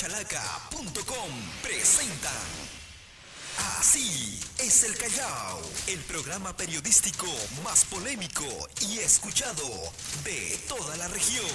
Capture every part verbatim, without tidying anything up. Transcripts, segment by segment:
chalaca punto com presentan Así es el Callao, el programa periodístico más polémico y escuchado de toda la región.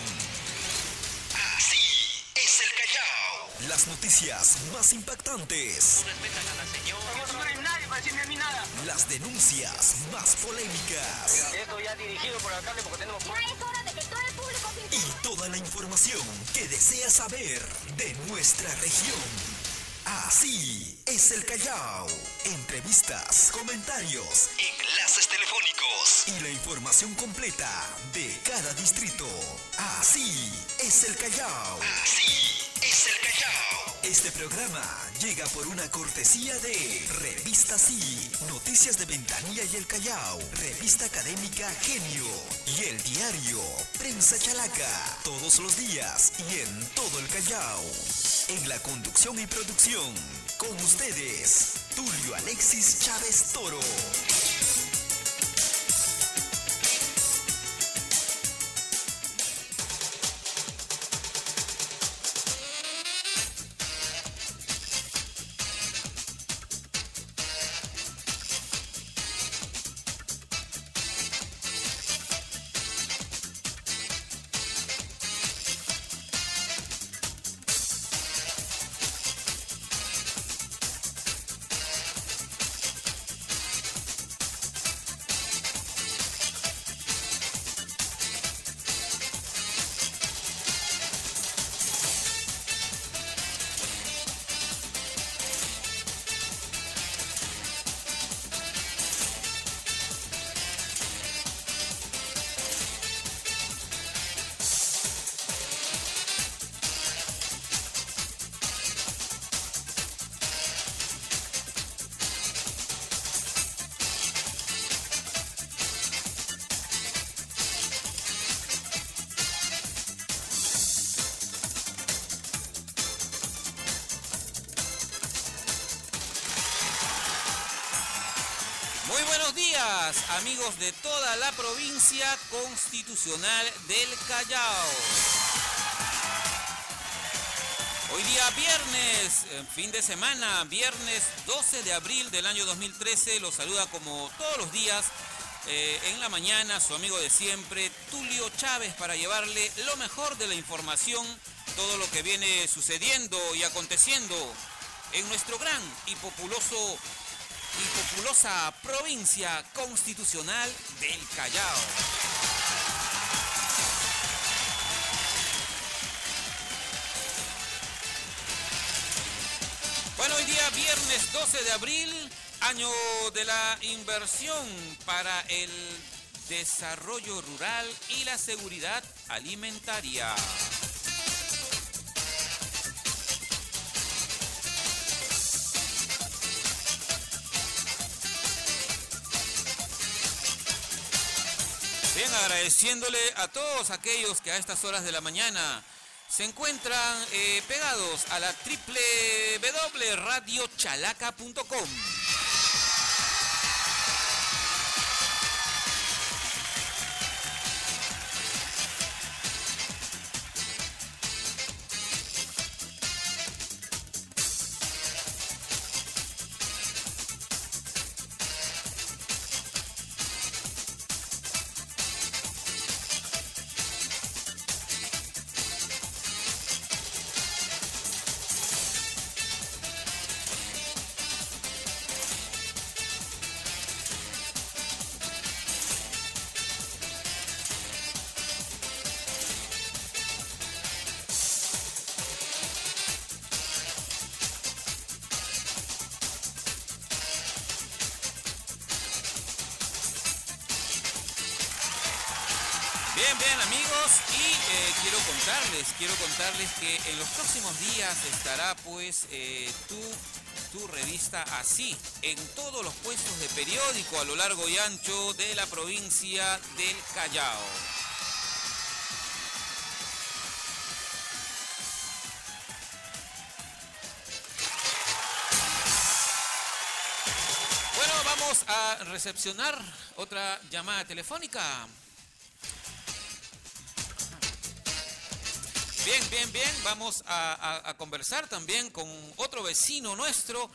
Así es el Callao. Las noticias más impactantes. No respetan a la señora. No hay nadie para decirme a mí nada. Las denuncias más polémicas. Esto ya dirigido por alcalde porque tenemos... Ya es hora de que todo el público se... Y toda la información que desea saber de nuestra región. Así es el Callao. Entrevistas, comentarios, enlaces telefónicos y la información completa de cada distrito. Así es el Callao. Así es el Callao. Este programa llega por una cortesía de Revista Sí, Noticias de Ventanilla y el Callao, Revista Académica Genio y el diario Prensa Chalaca, todos los días y en todo el Callao. En la conducción y producción, con ustedes, Tulio Alexis Chávez Toro. Muy buenos días, amigos de toda la provincia constitucional del Callao. Hoy día viernes, fin de semana, viernes doce de abril del año dos mil trece, los saluda como todos los días eh, en la mañana su amigo de siempre, Tulio Chávez, para llevarle lo mejor de la información, todo lo que viene sucediendo y aconteciendo en nuestro gran y populoso y populosa provincia constitucional del Callao. Bueno, hoy día viernes doce de abril, año de la inversión para el desarrollo rural y la seguridad alimentaria. Bien, agradeciéndole a todos aquellos que a estas horas de la mañana se encuentran eh, pegados a la doble u doble u doble u punto radio chalaca punto com. Bien, bien amigos, y eh, quiero contarles, quiero contarles que en los próximos días estará pues eh, tu, tu revista Así en todos los puestos de periódico a lo largo y ancho de la provincia del Callao. Bueno, vamos a recepcionar otra llamada telefónica. Bien, bien, bien. Vamos a, a, a conversar también con otro vecino nuestro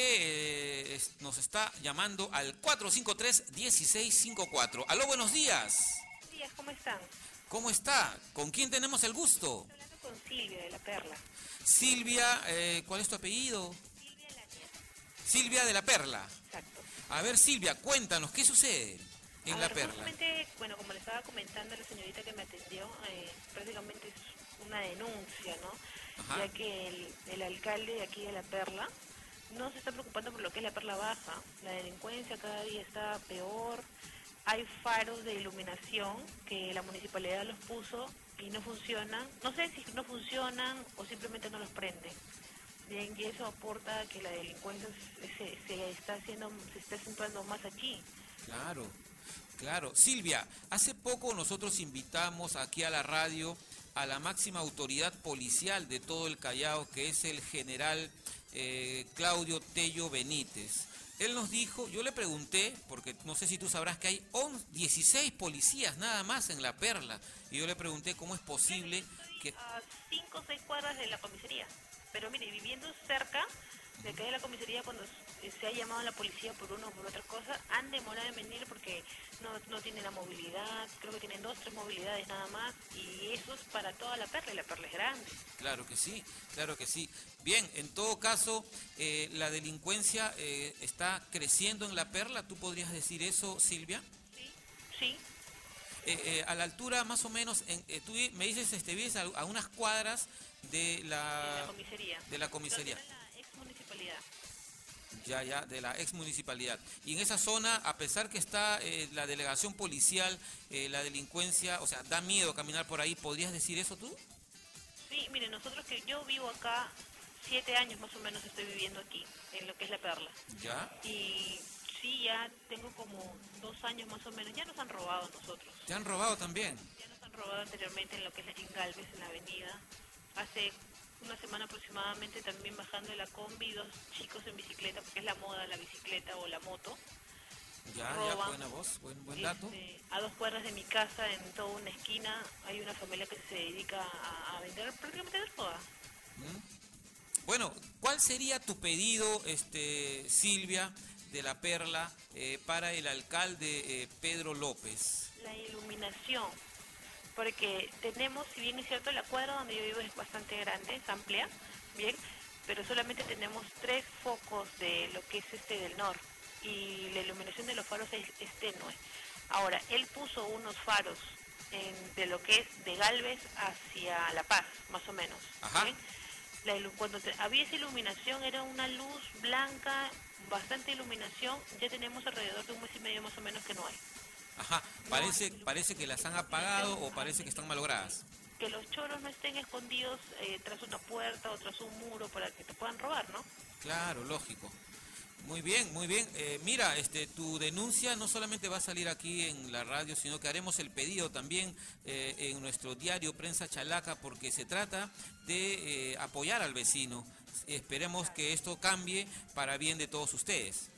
que eh, es, nos está llamando al cuatro cinco tres, uno seis cinco cuatro. Aló, buenos días. Buenos días, ¿cómo están? ¿Cómo está? ¿Con quién tenemos el gusto? Estoy hablando con Silvia de La Perla. Silvia, eh, ¿cuál es tu apellido? Silvia La Nieta. Silvia de La Perla. Exacto. A ver, Silvia, cuéntanos, ¿qué sucede en A La ver, Perla? justamente, bueno, como le estaba comentando a la señorita que me atendió, eh, prácticamente es una denuncia, ¿no? Ajá. Ya que el, el alcalde de aquí de La Perla no se está preocupando por lo que es La Perla Baja. La delincuencia cada día está peor. Hay faros de iluminación que la municipalidad los puso y no funcionan. No sé si no funcionan o simplemente no los prenden. Bien, y eso aporta a que la delincuencia se, se está haciendo, se está acentuando más aquí. Claro, claro. Silvia, hace poco nosotros invitamos aquí a la radio a la máxima autoridad policial de todo el Callao, que es el general eh, Claudio Tello Benítez. Él nos dijo, yo le pregunté, porque no sé si tú sabrás que hay dieciséis policías nada más en La Perla, y yo le pregunté cómo es posible que... A cinco o seis cuadras de la comisaría, pero mire, viviendo cerca de acá de la comisaría, cuando se ha llamado a la policía por una o por otra cosa, han demorado en venir porque no, no tienen la movilidad, creo que tienen dos, tres movilidades nada más, y eso es para toda La Perla, y La Perla es grande. Claro que sí, claro que sí. Bien, en todo caso, eh, la delincuencia eh, está creciendo en La Perla, ¿tú podrías decir eso, Silvia? Sí, sí. Eh, eh, a la altura más o menos, en, eh, tú me dices, este, vives a, a unas cuadras de la... De la comisaría. De la comisaría. Donde está la ex municipalidad. Ya, ya, de la ex municipalidad. Y en esa zona, a pesar que está eh, la delegación policial, eh, la delincuencia, o sea, da miedo caminar por ahí, ¿podrías decir eso tú? Sí, mire, nosotros que yo vivo acá, siete años más o menos estoy viviendo aquí, en lo que es La Perla. Ya. Y sí, ya tengo como dos años más o menos, ya nos han robado a nosotros. ¿Te han robado también? Ya nos han robado anteriormente en lo que es en Galvez, en la avenida. Hace una semana aproximadamente también bajando de la combi, dos chicos en bicicleta, porque es la moda la bicicleta o la moto. Ya, Roban. ya, buena voz, buen, buen dato. Este, a dos cuadras de mi casa, en toda una esquina, hay una familia que se dedica a, a vender prácticamente droga. ¿Mm? Bueno, ¿cuál sería tu pedido, este, Silvia de La Perla, eh, para el alcalde eh, Pedro López? La iluminación, porque tenemos, si bien es cierto, la cuadra donde yo vivo es bastante grande, es amplia, bien, pero solamente tenemos tres focos de lo que es este del norte, y la iluminación de los faros es, es tenue. Ahora, él puso unos faros en, de lo que es de Galvez hacia La Paz, más o menos. Ajá. ¿Bien? La ilu- cuando te- había esa iluminación era una luz blanca, bastante iluminación, ya tenemos alrededor de un mes y medio más o menos que no hay. Ajá, parece, parece que las han apagado o parece que están malogradas. Que los choros no estén escondidos eh, tras una puerta o tras un muro para que te puedan robar, ¿no? Claro, lógico. Muy bien, muy bien. Eh, mira, este, tu denuncia no solamente va a salir aquí en la radio, sino que haremos el pedido también eh, en nuestro diario Prensa Chalaca, porque se trata de eh, apoyar al vecino. Esperemos que esto cambie para bien de todos ustedes.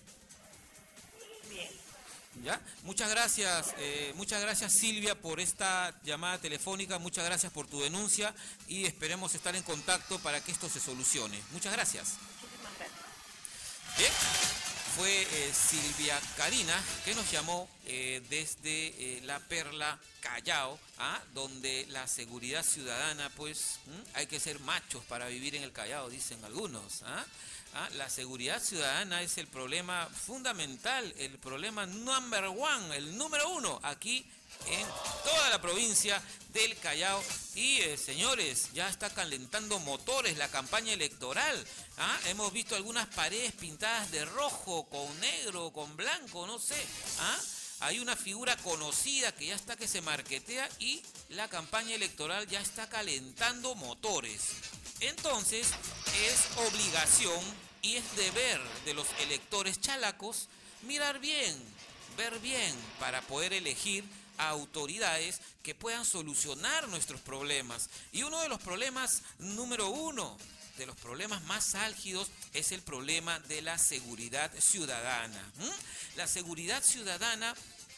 Bien. ¿Ya? Muchas gracias, eh, muchas gracias Silvia por esta llamada telefónica, muchas gracias por tu denuncia y esperemos estar en contacto para que esto se solucione. Muchas gracias. Muchísimas gracias. Bien, fue eh, Silvia Karina que nos llamó eh, desde eh, La Perla, Callao, ¿ah? Donde la seguridad ciudadana, pues, ¿m? hay que ser machos para vivir en el Callao, dicen algunos, ¿ah? ¿Ah? La seguridad ciudadana es el problema fundamental, el problema number one, el número uno, aquí en toda la provincia del Callao. Y eh, señores, ya está calentando motores la campaña electoral. ¿Ah? Hemos visto algunas paredes pintadas de rojo, con negro, con blanco, no sé. ¿Ah? Hay una figura conocida que ya está que se marquetea y la campaña electoral ya está calentando motores. Entonces, es obligación y es deber de los electores chalacos mirar bien, ver bien, para poder elegir a autoridades que puedan solucionar nuestros problemas. Y uno de los problemas número uno, de los problemas más álgidos, es el problema de la seguridad ciudadana. ¿Mm? La seguridad ciudadana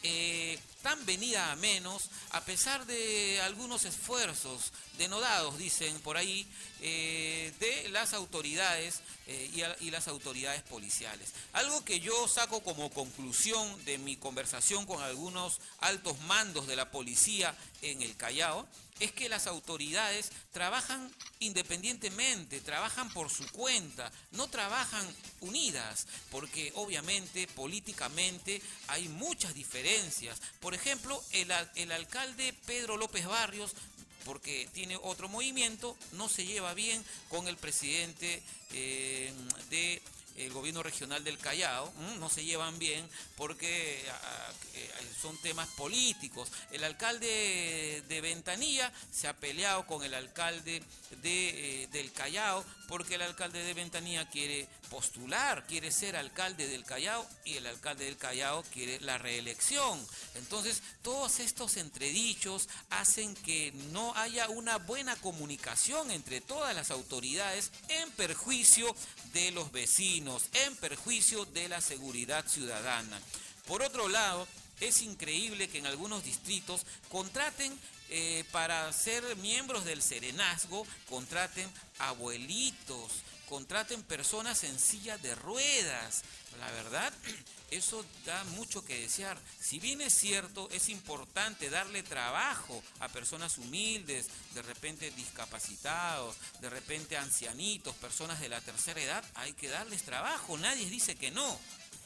eh, tan venida a menos, a pesar de algunos esfuerzos denodados, dicen por ahí, eh, de las autoridades eh, y, a, y las autoridades policiales. Algo que yo saco como conclusión de mi conversación con algunos altos mandos de la policía en el Callao, es que las autoridades trabajan independientemente, trabajan por su cuenta, no trabajan unidas, porque obviamente políticamente hay muchas diferencias. Por ejemplo, el, el alcalde Pedro López Barrios, porque tiene otro movimiento, no se lleva bien con el presidente eh, de... el gobierno regional del Callao, no se llevan bien porque son temas políticos. El alcalde de Ventanilla se ha peleado con el alcalde de, eh, del Callao porque el alcalde de Ventanilla quiere postular, quiere ser alcalde del Callao y el alcalde del Callao quiere la reelección. Entonces, todos estos entredichos hacen que no haya una buena comunicación entre todas las autoridades en perjuicio de los vecinos, en perjuicio de la seguridad ciudadana. Por otro lado, es increíble que en algunos distritos contraten eh, para ser miembros del serenazgo, contraten abuelitos, contraten personas en silla de ruedas. La verdad, eso da mucho que desear. Si bien es cierto, es importante darle trabajo a personas humildes, de repente discapacitados, de repente ancianitos, personas de la tercera edad, hay que darles trabajo, nadie dice que no.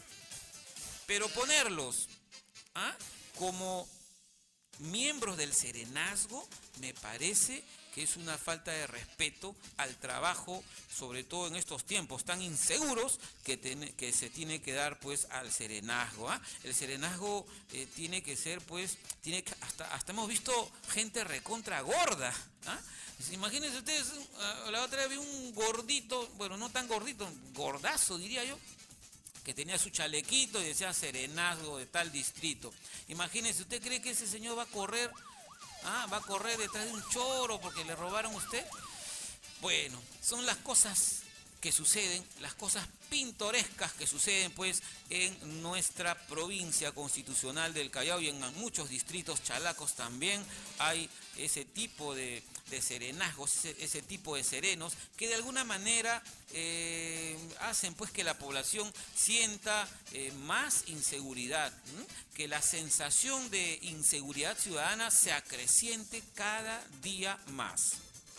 Pero ponerlos ¿ah? como miembros del serenazgo me parece que es una falta de respeto al trabajo, sobre todo en estos tiempos tan inseguros que, ten, que se tiene que dar pues al serenazgo. ¿eh? El serenazgo eh, tiene que ser pues, tiene que, hasta, hasta hemos visto gente recontra gorda. ¿eh? Imagínense ustedes, la otra vez vi un gordito, bueno, no tan gordito, gordazo diría yo, que tenía su chalequito y decía serenazgo de tal distrito. Imagínense, ¿usted cree que ese señor va a correr? Ah, ¿va a correr detrás de un choro porque le robaron a usted? Bueno, son las cosas que suceden, las cosas pintorescas que suceden pues en nuestra provincia constitucional del Callao y en muchos distritos chalacos también hay ese tipo de, de serenazgos, ese, ese tipo de serenos que de alguna manera eh, hacen pues que la población sienta eh, más inseguridad, ¿m? que la sensación de inseguridad ciudadana se acreciente cada día más.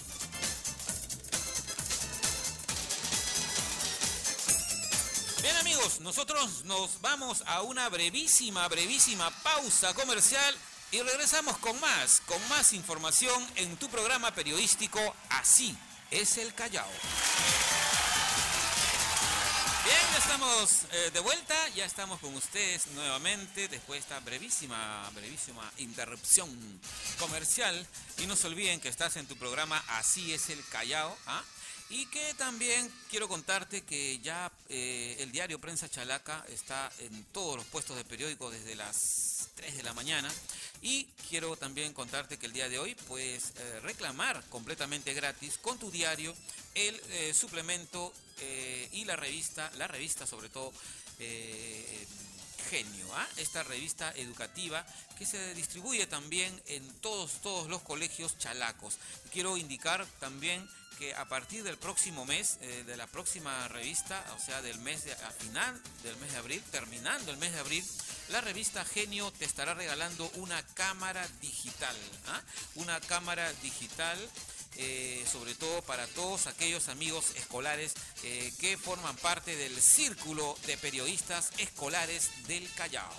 Bien amigos, nosotros nos vamos a una brevísima, brevísima pausa comercial y regresamos con más, con más información en tu programa periodístico Así es el Callao. Bien, ya estamos eh, de vuelta, ya estamos con ustedes nuevamente después de esta brevísima, brevísima interrupción comercial. Y no se olviden que estás en tu programa Así es el Callao, ¿ah? Y que también quiero contarte que ya eh, el diario Prensa Chalaca está en todos los puestos de periódico desde las tres de la mañana. Y quiero también contarte que el día de hoy puedes eh, reclamar completamente gratis con tu diario el eh, suplemento eh, y la revista, la revista sobre todo, eh, Genio, ¿ah? Esta revista educativa que se distribuye también en todos, todos los colegios chalacos. Quiero indicar también que a partir del próximo mes, eh, de la próxima revista, o sea, del mes de, a final del mes de abril, terminando el mes de abril, la revista Genio te estará regalando una cámara digital, ¿ah? Una cámara digital, eh, sobre todo para todos aquellos amigos escolares eh, que forman parte del círculo de periodistas escolares del Callao.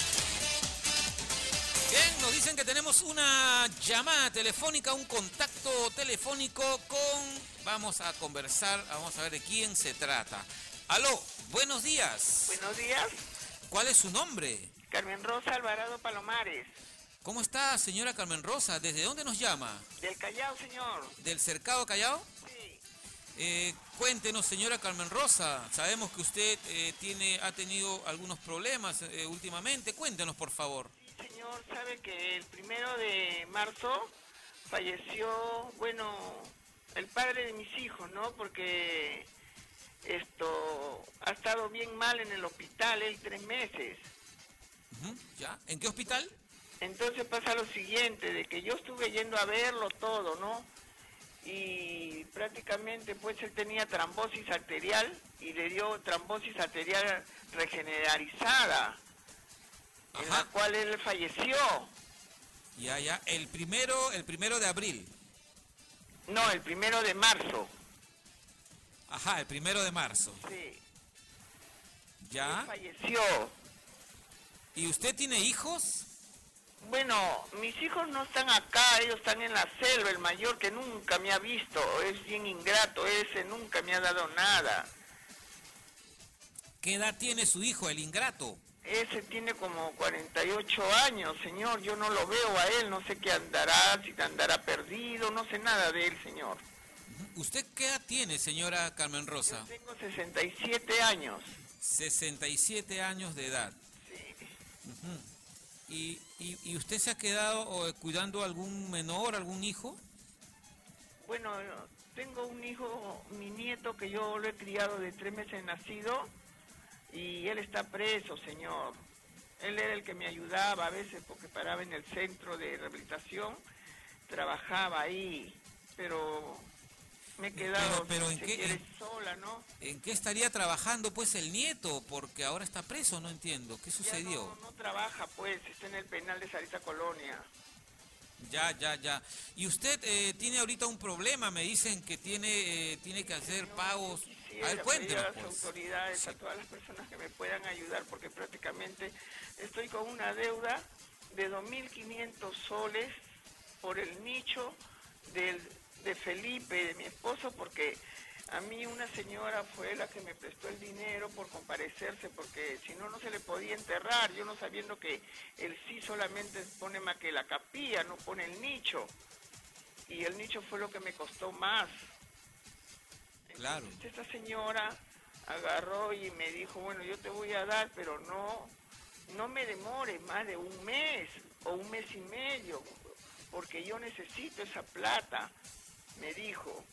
Bien, nos dicen que tenemos una llamada telefónica, un contacto telefónico con... Vamos a conversar, vamos a ver de quién se trata. Aló, buenos días. Buenos días. ¿Cuál es su nombre? Carmen Rosa Alvarado Palomares. ¿Cómo está, señora Carmen Rosa? ¿Desde dónde nos llama? Del Callao, señor. ¿Del Cercado Callao? Sí. Eh, cuéntenos, señora Carmen Rosa. Sabemos que usted eh, tiene, ha tenido algunos problemas eh, últimamente. Cuéntenos, por favor. Sí, señor. Sabe que el primero de marzo falleció, bueno, el padre de mis hijos, ¿no? Porque esto ha estado bien mal en el hospital, él tres meses. Ujú, ¿ya? ¿En qué hospital? Entonces pasa lo siguiente, de que yo estuve yendo a verlo todo, ¿no? Y prácticamente pues él tenía trombosis arterial y le dio trombosis arterial regenerarizada, en la Ajá. cual él falleció. Ya, ya. El primero, el primero de abril. No, el primero de marzo. Ajá, el primero de marzo. Sí. Él Ya. falleció. ¿Y usted tiene hijos? Bueno, mis hijos no están acá, ellos están en la selva, el mayor que nunca me ha visto, es bien ingrato, ese nunca me ha dado nada. ¿Qué edad tiene su hijo, el ingrato? Ese tiene como cuarenta y ocho años, señor, yo no lo veo a él, no sé qué andará, si andará perdido, no sé nada de él, señor. ¿Usted qué edad tiene, señora Carmen Yo Rosa? tengo sesenta y siete años. sesenta y siete años de edad. Sí. Ujú. ¿Y, y, y usted se ha quedado o, cuidando algún menor, algún hijo? Bueno, tengo un hijo, mi nieto, que yo lo he criado de tres meses nacido, y él está preso, señor. Él era el que me ayudaba a veces porque paraba en el centro de rehabilitación, trabajaba ahí, pero me he quedado, Pero- pero si ¿en se qué- quiere, en- sola, ¿no? ¿En qué estaría trabajando pues el nieto? Porque ahora está preso, no entiendo. ¿Qué Ya sucedió? no, no trabaja, pues, está en el penal de Sarita Colonia. Ya, ya, ya. Y usted eh, tiene ahorita un problema, me dicen que tiene, eh, tiene que hacer pagos. Quisiera A ver, pedir cuéntenos, a las pues. autoridades, a todas las personas que me puedan ayudar, porque prácticamente estoy con una deuda de dos mil quinientos soles por el nicho del, de Felipe, de mi esposo, porque a mí una señora fue la que me prestó el dinero por comparecerse, porque si no, no se le podía enterrar, yo no sabiendo que el sí solamente pone más que la capilla, no pone el nicho, y el nicho fue lo que me costó más. Claro. Entonces, esta señora agarró y me dijo, bueno, yo te voy a dar, pero no, no me demore más de un mes o un mes y medio, porque yo necesito esa plata, me dijo.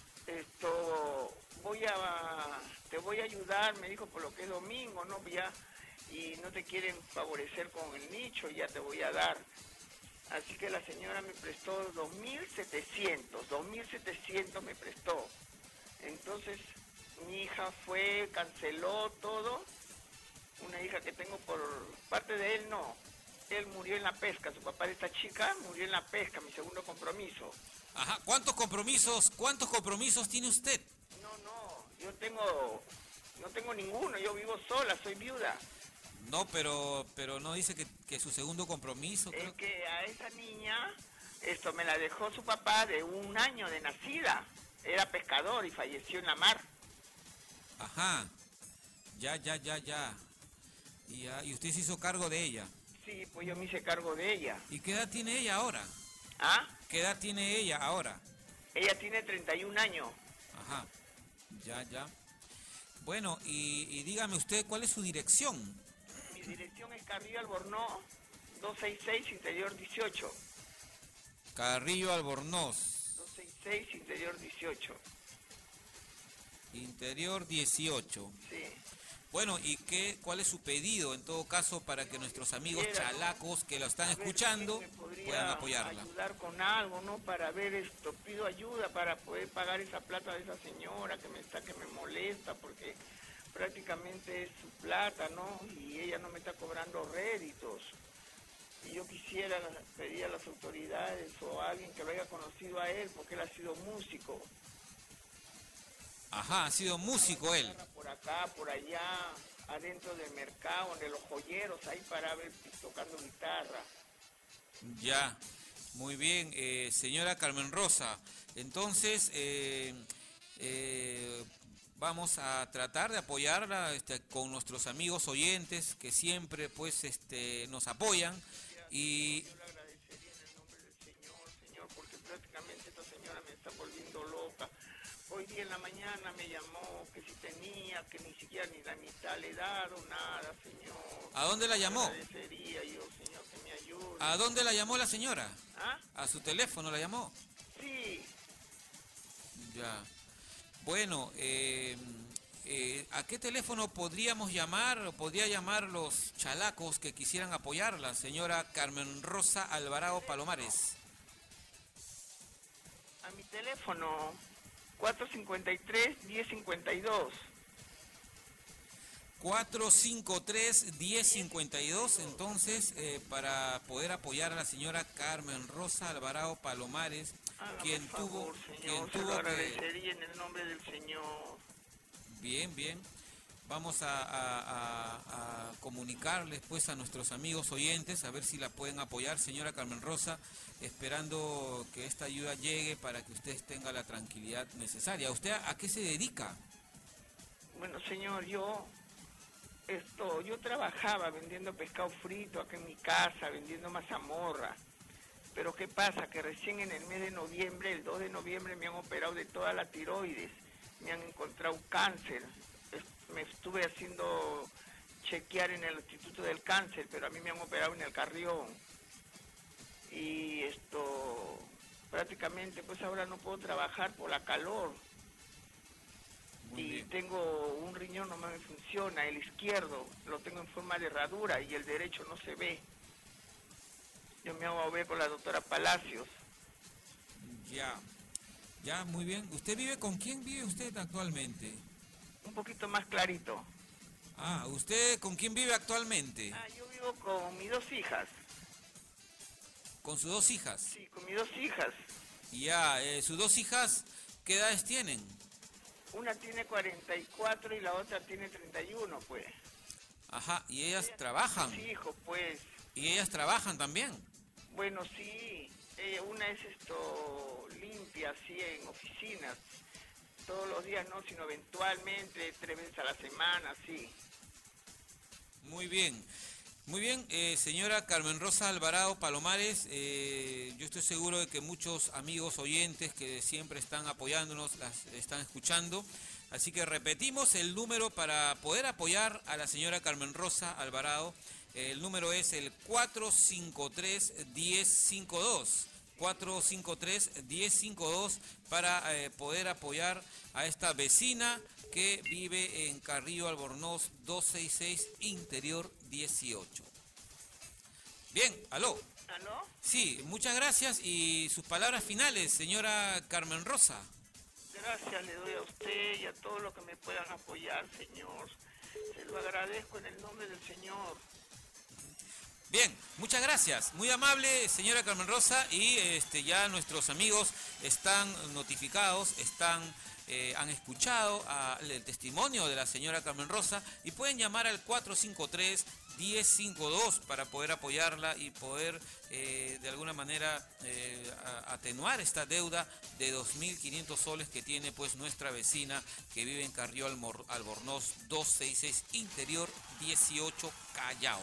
Esto, voy a, te voy a ayudar, me dijo, por lo que es domingo, ¿no? Ya, y no te quieren favorecer con el nicho, ya te voy a dar. Así que la señora me prestó dos mil setecientos, dos mil setecientos me prestó. Entonces mi hija fue, canceló todo, una hija que tengo por parte de él, no, él murió en la pesca, su papá de esta chica murió en la pesca, mi segundo compromiso. Ajá, ¿cuántos compromisos, cuántos compromisos tiene usted? No, no, yo tengo, no tengo ninguno, yo vivo sola, soy viuda. No, pero, pero no dice que, que su segundo compromiso, Es creo. que a esa niña, esto me la dejó su papá de un año de nacida, era pescador y falleció en la mar. Ajá, ya, ya, ya, ya. Y, ya, y usted se hizo cargo de ella. Sí, pues yo me hice cargo de ella. ¿Y qué edad tiene ella ahora? ¿Ah? ¿Qué edad tiene ella ahora? Ella tiene treinta y un años. Ajá, ya, ya. Bueno, y, y dígame usted, ¿cuál es su dirección? Mi dirección es Carrillo Albornoz, doscientos sesenta y seis, Interior dieciocho. Carrillo Albornoz, doscientos sesenta y seis, Interior dieciocho. Interior dieciocho. Sí. Bueno, ¿y qué, cuál es su pedido en todo caso para que nuestros amigos Quisiera, ¿no? chalacos que lo están A ver, escuchando ¿quién me podría puedan apoyarla? ayudar con algo, ¿no? Para ver esto, pido ayuda para poder pagar esa plata de esa señora que me está, que me molesta, porque prácticamente es su plata, ¿no? Y ella no me está cobrando réditos. Y yo quisiera pedir a las autoridades o a alguien que lo haya conocido a él, porque él ha sido músico. Ajá, ha sido músico él. Por acá, por allá, adentro del mercado, de los joyeros, ahí para ver tocando guitarra. Ya, muy bien, eh, señora Carmen Rosa. Entonces, eh, eh, vamos a tratar de apoyarla este, con nuestros amigos oyentes que siempre pues este, nos apoyan. Y Yo le agradecería en el nombre del Señor, Señor, porque prácticamente esta señora me está volviendo loca. Hoy día en la mañana me llamó que si tenía, que ni siquiera ni la mitad le he dado, nada, Señor. ¿a dónde la llamó? Agradecería yo, Señor, que me ayude. ¿A dónde la llamó la señora? ¿Ah? ¿A su teléfono la llamó? Sí, Ya. Bueno, eh, Eh, ¿A qué teléfono podríamos llamar o podría llamar los chalacos que quisieran apoyarla, señora Carmen Rosa Alvarado Palomares? A mi teléfono cuatro cinco tres, diez cincuenta y dos. cuatro cinco tres, diez cincuenta y dos, entonces, eh, para poder apoyar a la señora Carmen Rosa Alvarado Palomares, Hágame quien favor, tuvo, señor, quien se lo tuvo que... agradecería en el nombre del Señor. Bien, bien. Vamos a, a, a, a comunicarles pues a nuestros amigos oyentes, a ver si la pueden apoyar, señora Carmen Rosa, esperando que esta ayuda llegue para que usted tenga la tranquilidad necesaria. ¿Usted a qué se dedica? Bueno, señor, yo esto, yo trabajaba vendiendo pescado frito acá en mi casa, vendiendo mazamorra. Pero ¿qué pasa? Que recién en el mes de noviembre, el dos de noviembre, me han operado de toda la tiroides. Me han encontrado cáncer. Me estuve haciendo chequear en el Instituto del Cáncer, pero a mí me han operado en el Carrión. Y esto, prácticamente, pues ahora no puedo trabajar por la calor. Muy y bien. tengo un riñón, no me funciona, el izquierdo lo tengo en forma de herradura y el derecho no se ve. Yo me hago ver con la doctora Palacios. Ya, ya, muy bien. ¿Usted vive con quién vive usted actualmente? Un poquito más clarito. Ah, ¿usted con quién vive actualmente? Ah, yo vivo con mis dos hijas. Con sus dos hijas. Sí, con mis dos hijas. Ya, eh, sus dos hijas, ¿qué edades tienen? Una tiene cuarenta y cuatro y la otra tiene treinta y uno, pues. Ajá, ¿y ellas trabajan? Sí, hijo, pues. ¿Y ellas trabajan también? Bueno, sí. Eh, una es esto limpia, así en oficinas. Todos los días no, sino eventualmente, tres veces a la semana, sí. Muy bien. Muy bien, eh, señora Carmen Rosa Alvarado Palomares, eh, yo estoy seguro de que muchos amigos oyentes que siempre están apoyándonos, las están escuchando, así que repetimos el número para poder apoyar a la señora Carmen Rosa Alvarado. El número es el cuatro cinco tres, diez cincuenta y dos. cuatro cinco tres, diez cincuenta y dos para eh, poder apoyar a esta vecina que vive en Carrillo Albornoz doscientos sesenta y seis, Interior dieciocho. Bien, aló. ¿Aló? Sí, muchas gracias y sus palabras finales, señora Carmen Rosa. Gracias le doy a usted y a todos los que me puedan apoyar, señor. Se lo agradezco en el nombre del Señor. Bien, muchas gracias. Muy amable, señora Carmen Rosa, y este ya nuestros amigos están notificados, están eh, han escuchado a, el testimonio de la señora Carmen Rosa y pueden llamar al cuatro cinco tres, diez cincuenta y dos para poder apoyarla y poder eh, de alguna manera eh, atenuar esta deuda de dos mil quinientos soles que tiene pues nuestra vecina que vive en Carrillo Albornoz doscientos sesenta y seis, Interior dieciocho, Callao.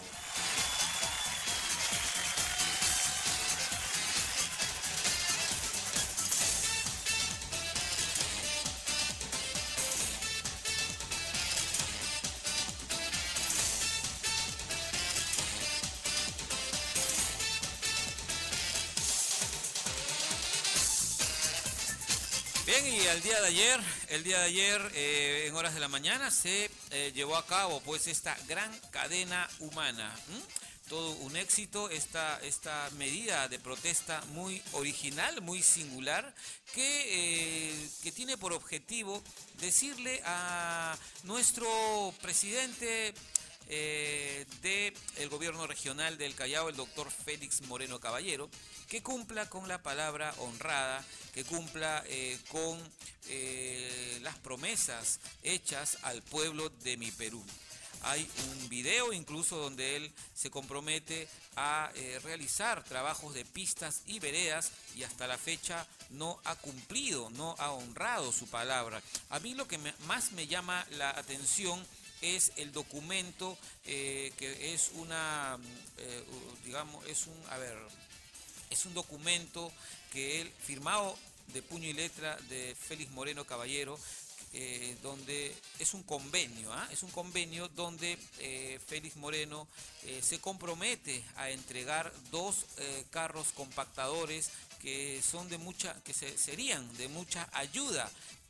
Bien, y el día de ayer, el día de ayer, eh, en horas de la mañana, se eh, llevó a cabo pues esta gran cadena humana. ¿Mm? Todo un éxito, esta, esta medida de protesta muy original, muy singular, que, eh, que tiene por objetivo decirle a nuestro presidente eh, del gobierno regional del Callao, el doctor Félix Moreno Caballero, que cumpla con la palabra honrada, que cumpla eh, con eh, las promesas hechas al pueblo de mi Perú. Hay un video incluso donde él se compromete a eh, realizar trabajos de pistas y veredas y hasta la fecha no ha cumplido, no ha honrado su palabra. A mí lo que me, más me llama la atención es el documento eh, que es una, eh, digamos, es un, a ver, es un documento que él, firmado de puño y letra de Félix Moreno Caballero, eh, donde es un convenio, ¿ah? Es un convenio donde eh, Félix Moreno eh, se compromete a entregar dos eh, carros compactadores que son de mucha, que se, serían de mucha ayuda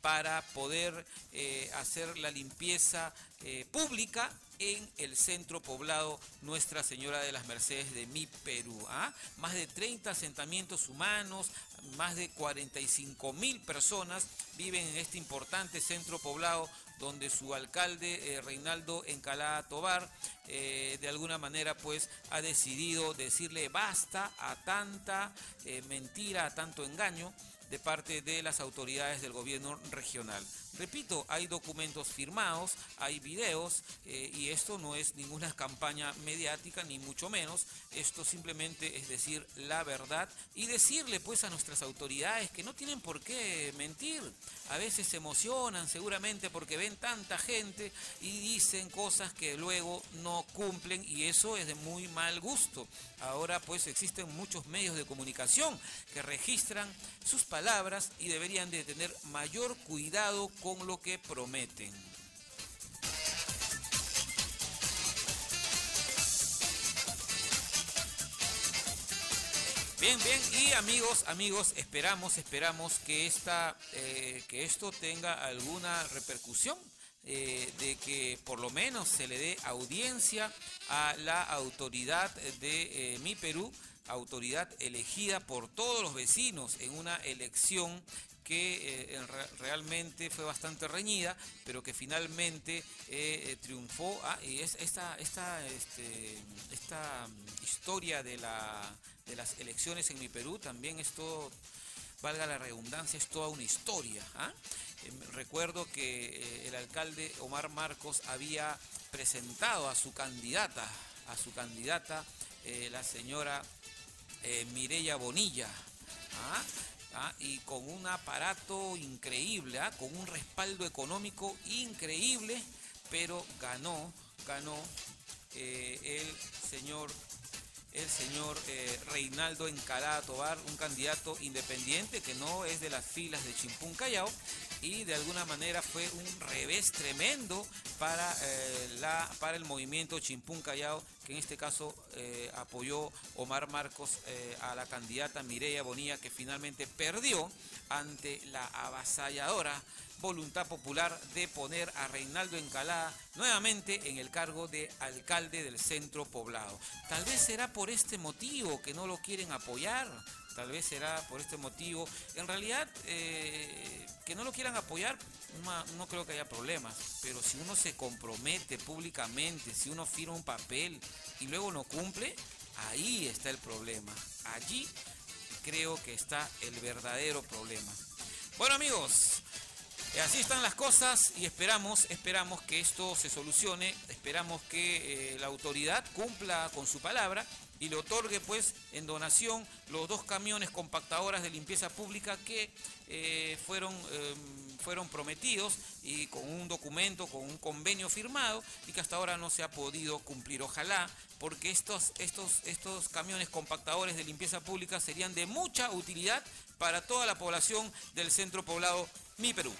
para poder eh, hacer la limpieza eh, pública en el centro poblado Nuestra Señora de las Mercedes de Mi Perú. ¿ah? Más de treinta asentamientos humanos, más de cuarenta y cinco mil personas viven en este importante centro poblado donde su alcalde, eh, Reinaldo Encalada Tovar, eh, de alguna manera pues ha decidido decirle basta a tanta eh, mentira, a tanto engaño de parte de las autoridades del gobierno regional. Repito, hay documentos firmados, hay videos, eh, y esto no es ninguna campaña mediática, ni mucho menos. Esto simplemente es decir la verdad y decirle pues a nuestras autoridades que no tienen por qué mentir. A veces se emocionan seguramente porque ven tanta gente y dicen cosas que luego no cumplen, y eso es de muy mal gusto. Ahora pues existen muchos medios de comunicación que registran sus palabras y deberían de tener mayor cuidado con lo que prometen. Bien, bien, y amigos, amigos, esperamos, esperamos que esta, eh, que esto tenga alguna repercusión, eh, de que por lo menos se le dé audiencia a la autoridad de eh, Mi Perú, autoridad elegida por todos los vecinos en una elección que eh, realmente fue bastante reñida, pero que finalmente eh, triunfó. Ah, y es esta, esta, este, esta historia de, la, de las elecciones en Mi Perú también es todo, valga la redundancia, es toda una historia. ¿ah? Eh, recuerdo que eh, el alcalde Omar Marcos había presentado a su candidata, a su candidata, eh, la señora eh, Mireya Bonilla, ¿ah? ¿Ah? y con un aparato increíble, ¿ah? con un respaldo económico increíble, pero ganó, ganó eh, el señor, el señor eh, Reinaldo Encalada Tovar, un candidato independiente que no es de las filas de Chimpún Callao, y de alguna manera fue un revés tremendo para, eh, la, para el movimiento Chimpún Callao, que en este caso eh, apoyó Omar Marcos eh, a la candidata Mireya Bonilla, que finalmente perdió ante la avasalladora voluntad popular de poner a Reinaldo Encalada nuevamente en el cargo de alcalde del centro poblado. Tal vez será por este motivo que no lo quieren apoyar. Tal vez será por este motivo. En realidad, eh, que no lo quieran apoyar, no, no creo que haya problemas. Pero si uno se compromete públicamente, si uno firma un papel y luego no cumple, ahí está el problema. Allí creo que está el verdadero problema. Bueno, amigos, así están las cosas y esperamos, esperamos que esto se solucione. Esperamos que eh, la autoridad cumpla con su palabra y le otorgue pues en donación los dos camiones compactadoras de limpieza pública que eh, fueron, eh, fueron prometidos, y con un documento, con un convenio firmado, y que hasta ahora no se ha podido cumplir. Ojalá, porque estos, estos, estos camiones compactadores de limpieza pública serían de mucha utilidad para toda la población del centro poblado Mi Perú.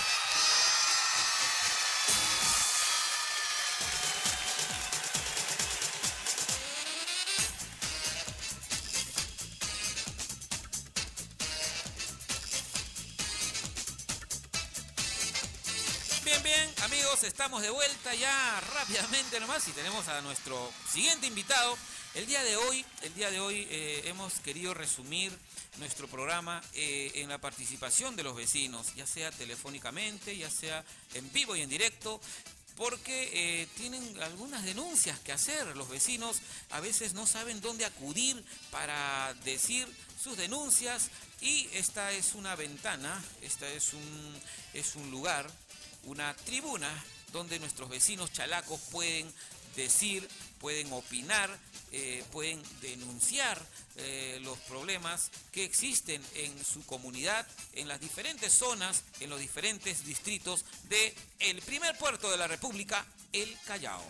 Bien, bien, amigos, estamos de vuelta ya rápidamente nomás y tenemos a nuestro siguiente invitado. El día de hoy, el día de hoy eh, hemos querido resumir nuestro programa eh, en la participación de los vecinos, ya sea telefónicamente, ya sea en vivo y en directo, porque eh, tienen algunas denuncias que hacer. Los vecinos a veces no saben dónde acudir para decir sus denuncias, y esta es una ventana, esta es un, es un lugar, una tribuna donde nuestros vecinos chalacos pueden decir, pueden opinar, eh, pueden denunciar eh, los problemas que existen en su comunidad, en las diferentes zonas, en los diferentes distritos de el primer puerto de la República, el Callao.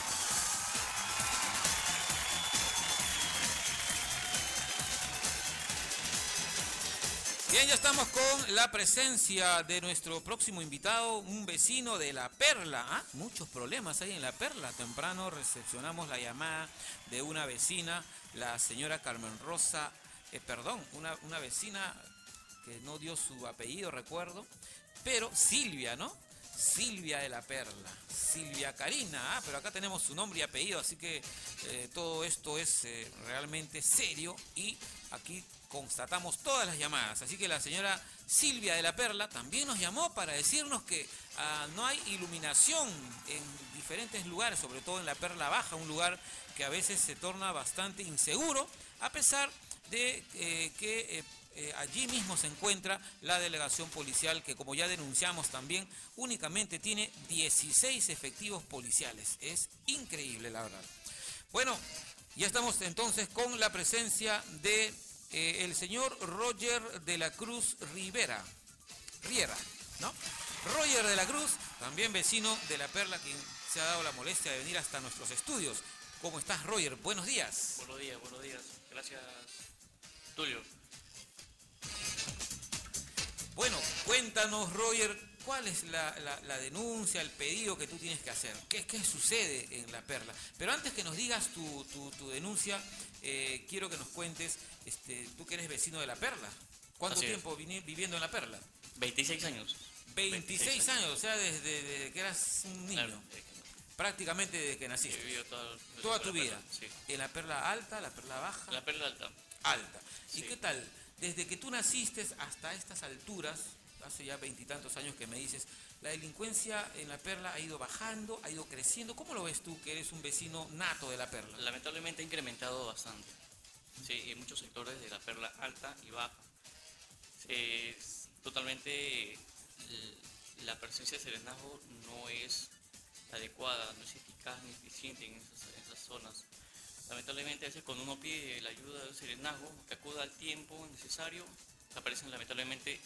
Bien, ya estamos con la presencia de nuestro próximo invitado, un vecino de La Perla. ¿Ah? Muchos problemas hay en La Perla. Temprano recepcionamos la llamada de una vecina, la señora Carmen Rosa, eh, perdón, una, una vecina que no dio su apellido, recuerdo, pero Silvia, ¿no? Silvia de la Perla, Silvia Karina, ah, pero acá tenemos su nombre y apellido, así que eh, todo esto es eh, realmente serio y aquí constatamos todas las llamadas. Así que la señora Silvia de la Perla también nos llamó para decirnos que ah, no hay iluminación en diferentes lugares, sobre todo en la Perla Baja, un lugar que a veces se torna bastante inseguro, a pesar de eh, que... Eh, Eh, allí mismo se encuentra la delegación policial que, como ya denunciamos también, únicamente tiene dieciséis efectivos policiales. Es increíble, la verdad. Bueno, ya estamos entonces con la presencia de eh, el señor Roger de la Cruz Rivera, Riera, ¿no? Roger de la Cruz, también vecino de La Perla, quien se ha dado la molestia de venir hasta nuestros estudios. ¿Cómo estás, Roger? Buenos días. Buenos días, buenos días. Gracias, Tulio. Bueno, cuéntanos, Roger, ¿cuál es la, la, la denuncia, el pedido que tú tienes que hacer? ¿Qué, qué sucede en La Perla? Pero antes que nos digas tu, tu, tu denuncia, eh, quiero que nos cuentes, este, tú que eres vecino de La Perla. ¿Cuánto Así tiempo vini, viviendo en La Perla? veintiséis años. veintiséis años, o sea, desde, desde que eras un niño. Claro, eh, Prácticamente desde que he naciste. vivido toda, Toda la tu Perla, vida. Sí. ¿En La Perla Alta, La Perla Baja? La Perla Alta. Alta. ¿Y Sí. qué tal? Desde que tú naciste hasta estas alturas, hace ya veintitantos años que me dices, la delincuencia en La Perla ha ido bajando, ha ido creciendo. ¿Cómo lo ves tú, que eres un vecino nato de La Perla? Lamentablemente ha incrementado bastante. Sí, en muchos sectores de la Perla Alta y Baja. Es totalmente l- la presencia de serenazgo no es adecuada, no es eficaz ni eficiente en esas, en esas zonas. Lamentablemente, a veces cuando uno pide la ayuda del serenazgo, que acuda al tiempo necesario, aparecen lamentablemente.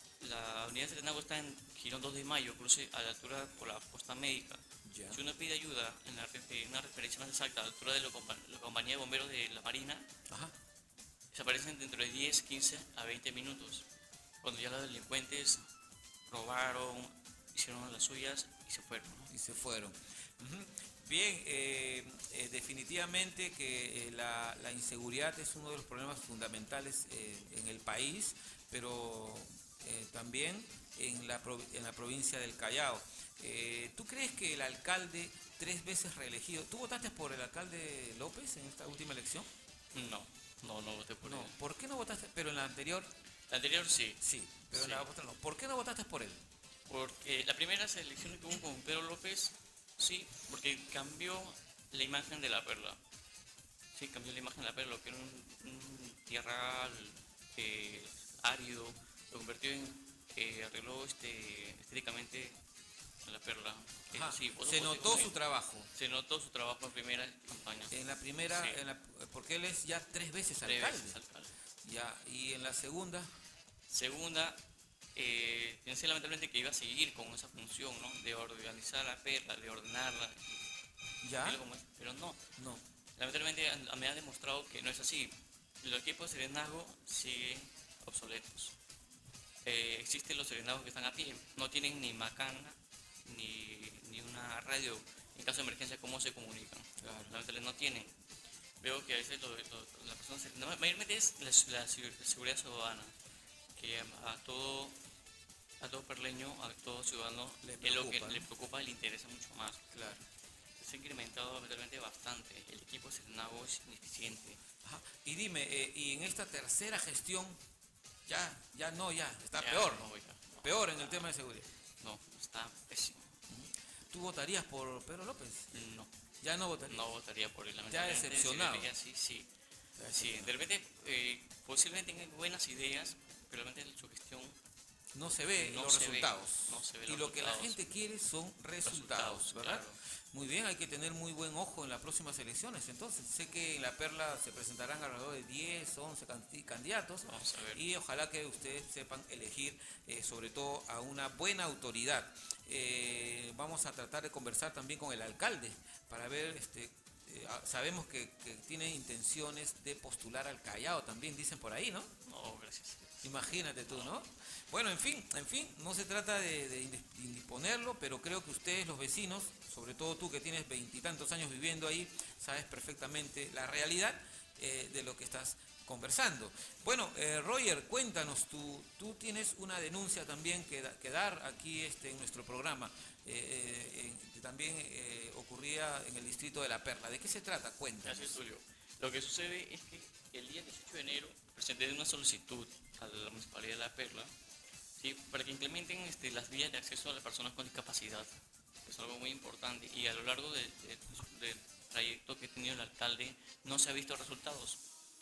La unidad de serenazgo está en Girón dos de Mayo, cruce a la altura por la posta médica. Ya. Si uno pide ayuda en, la, en una referencia más exacta a la altura de la, compa- la compañía de bomberos de la Marina, Ajá. desaparecen dentro de diez, quince a veinte minutos, cuando ya los delincuentes robaron, hicieron las suyas y se fueron, ¿no? Y se fueron. Ujú. Bien, eh, eh, definitivamente que eh, la, la inseguridad es uno de los problemas fundamentales eh, en el país, pero eh, también en la, prov- en la provincia del Callao. Eh, ¿Tú crees que el alcalde, tres veces reelegido, tú votaste por el alcalde López en esta última elección? No, no, no voté por No, él. ¿por qué no votaste? Pero en la anterior, La anterior sí, sí, pero en Sí. la otra no. ¿Por qué no votaste por él? porque la primera elección que hubo con Pedro López, sí, porque cambió la imagen de la Perla. Sí, cambió la imagen de la Perla, lo que era un, un tierral eh, árido, lo convirtió en, eh, arregló este, estéticamente a la Perla. Eh, Ajá, sí, vos- se vos- notó vos- su trabajo. Se notó su trabajo en primera campaña. En la primera, Sí. en la- porque él es ya tres veces Tres alcalde. veces alcalde. Ya, y en la segunda, Segunda, eh, pensé lamentablemente que iba a seguir con esa función, ¿no? De organizar la Perla, de ordenarla, ya, algo más, pero no. no. Lamentablemente a- me ha demostrado que no es así. Los equipos de serenazgo siguen obsoletos. Eh, existen los serenazgos que están a pie, no tienen ni macana ni, ni una radio. En caso de emergencia, ¿cómo se comunican? Claro. Lamentablemente no tienen. Veo que a veces lo, lo- las personas, no, mayormente es la, la segu- la seguridad ciudadana, que a todo, a todo perleño, a todo ciudadano, Le es lo que preocupa, le ¿no? preocupa y le interesa mucho más. Claro. Se ha incrementado lamentablemente bastante. El equipo de serenazgo es ineficiente. Ajá. Y dime, eh, y en esta tercera gestión, ya, ya no, ya, está Ya, peor, no, ya, no, peor en ya, el tema de seguridad. No, está pésimo. ¿Tú votarías por Pedro López? No, Ya no votarías. no votaría por él. Ya lamentablemente, decepcionado. sí, sí, sí. Ya Sí, decepcionado. de repente eh, posiblemente tenga buenas ideas, pero realmente su gestión No se ve No los se ve, resultados. no se ve y los lo que la resultados. gente quiere son resultados, Resultados, ¿verdad? claro. Muy bien, hay que tener muy buen ojo en las próximas elecciones. Entonces, sé que en La Perla se presentarán alrededor de diez, once canti- candidatos. Vamos a ver. Y ojalá que ustedes sepan elegir eh, sobre todo a una buena autoridad. Eh, vamos a tratar de conversar también con el alcalde para ver, este, eh, ah, sabemos que, que tiene intenciones de postular al Callao también, dicen por ahí, ¿no? No, gracias. Imagínate tú, ¿no? Bueno, en fin, en fin, no se trata de, de indis- indisponerlo, pero creo que ustedes, los vecinos, sobre todo tú que tienes veintitantos años viviendo ahí, sabes perfectamente la realidad eh, de lo que estás conversando. Bueno, eh, Roger, cuéntanos, tú, tú tienes una denuncia también que, da, que dar aquí este, en nuestro programa, eh, eh, que también eh, ocurría en el distrito de La Perla. ¿De qué se trata? Cuéntanos. Gracias, Julio. Lo que sucede es que el día dieciocho de enero presenté una solicitud a la Municipalidad de La Perla, ¿sí?, para que implementen este, las vías de acceso a las personas con discapacidad. Es algo muy importante y a lo largo de, de, del trayecto que ha tenido el alcalde no se ha visto resultados.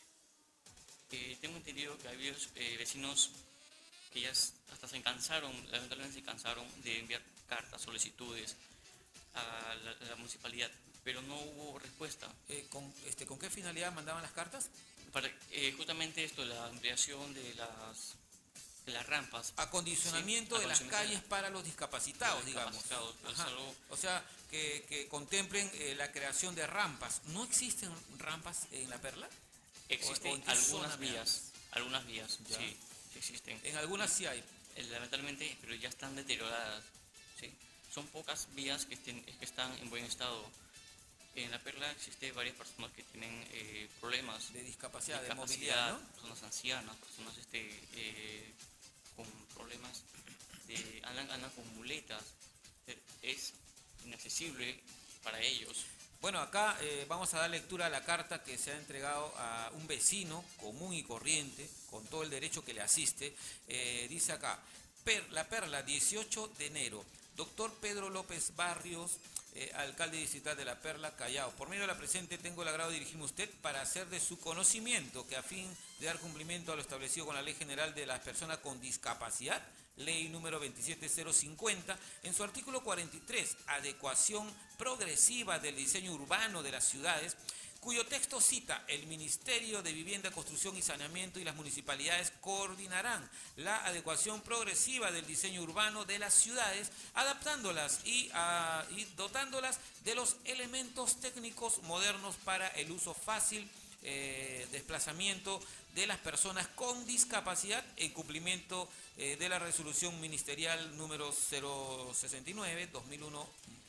Eh, tengo entendido que hay eh, vecinos que ya hasta se cansaron, lamentablemente se cansaron de enviar cartas, solicitudes a la, a la municipalidad, pero no hubo respuesta. Eh, ¿con, este, ¿Con qué finalidad mandaban las cartas? Para, eh, justamente esto, la ampliación de las, de las rampas. Acondicionamiento, ¿sí?, de las calles para los discapacitados, los digamos. discapacitados, pues, algo... O sea, que, que contemplen eh, la creación de rampas. ¿No existen rampas en La Perla? Existen ¿O, o algunas vías, algunas vías, ya. sí, sí existen. En algunas sí hay. Lamentablemente, pero ya están deterioradas, ¿sí? Son pocas vías que, estén, que están en buen estado. En La Perla existen varias personas que tienen eh, problemas de discapacidad, de, de movilidad, ¿no? Personas ancianas, personas este, eh, con problemas, de, andan, andan con muletas. Es inaccesible para ellos. Bueno, acá eh, vamos a dar lectura a la carta que se ha entregado a un vecino común y corriente, con todo el derecho que le asiste. Eh, dice acá, per, La Perla, dieciocho de enero, doctor Pedro López Barrios, eh, alcalde distrital de La Perla, Callao. Por medio de la presente tengo el agrado de dirigirme a usted para hacer de su conocimiento que a fin de dar cumplimiento a lo establecido con la Ley General de las Personas con Discapacidad, Ley número veintisiete mil cincuenta, en su artículo cuarenta y tres, adecuación progresiva del diseño urbano de las ciudades, cuyo texto cita: el Ministerio de Vivienda, Construcción y Saneamiento y las municipalidades coordinarán la adecuación progresiva del diseño urbano de las ciudades, adaptándolas y, uh, y dotándolas de los elementos técnicos modernos para el uso fácil, eh, desplazamiento de las personas con discapacidad en cumplimiento eh, de la resolución ministerial número cero sesenta y nueve dos mil uno.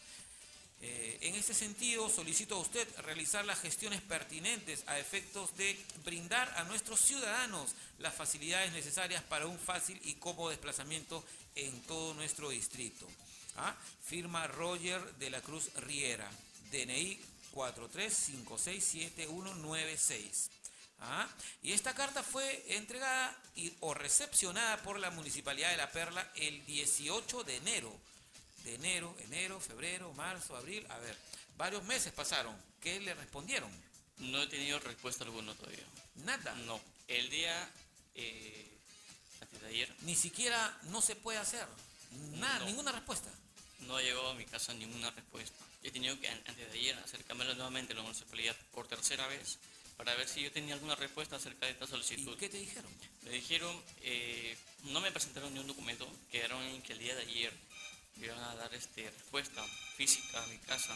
Eh, en este sentido, solicito a usted realizar las gestiones pertinentes a efectos de brindar a nuestros ciudadanos las facilidades necesarias para un fácil y cómodo desplazamiento en todo nuestro distrito. ¿Ah? Firma Roger de la Cruz Riera, D N I cuatro tres cinco seis siete uno nueve seis. ¿Ah? Y esta carta fue entregada y, o recepcionada por la Municipalidad de La Perla el dieciocho de enero. De enero, enero, febrero, marzo, abril, a ver, varios meses pasaron. ¿Qué le respondieron? No he tenido respuesta alguna todavía. ¿Nada? No. El día, eh, antes de ayer... Ni siquiera no se puede hacer. Nada, no, ninguna respuesta. No ha llegado a mi casa ninguna respuesta. He tenido que, antes de ayer, acercarme nuevamente a la municipalidad por tercera vez para ver si yo tenía alguna respuesta acerca de esta solicitud. ¿Y qué te dijeron? Me dijeron, eh, no me presentaron ni un documento, quedaron en que el día de ayer me iban a dar este, respuesta física a mi casa.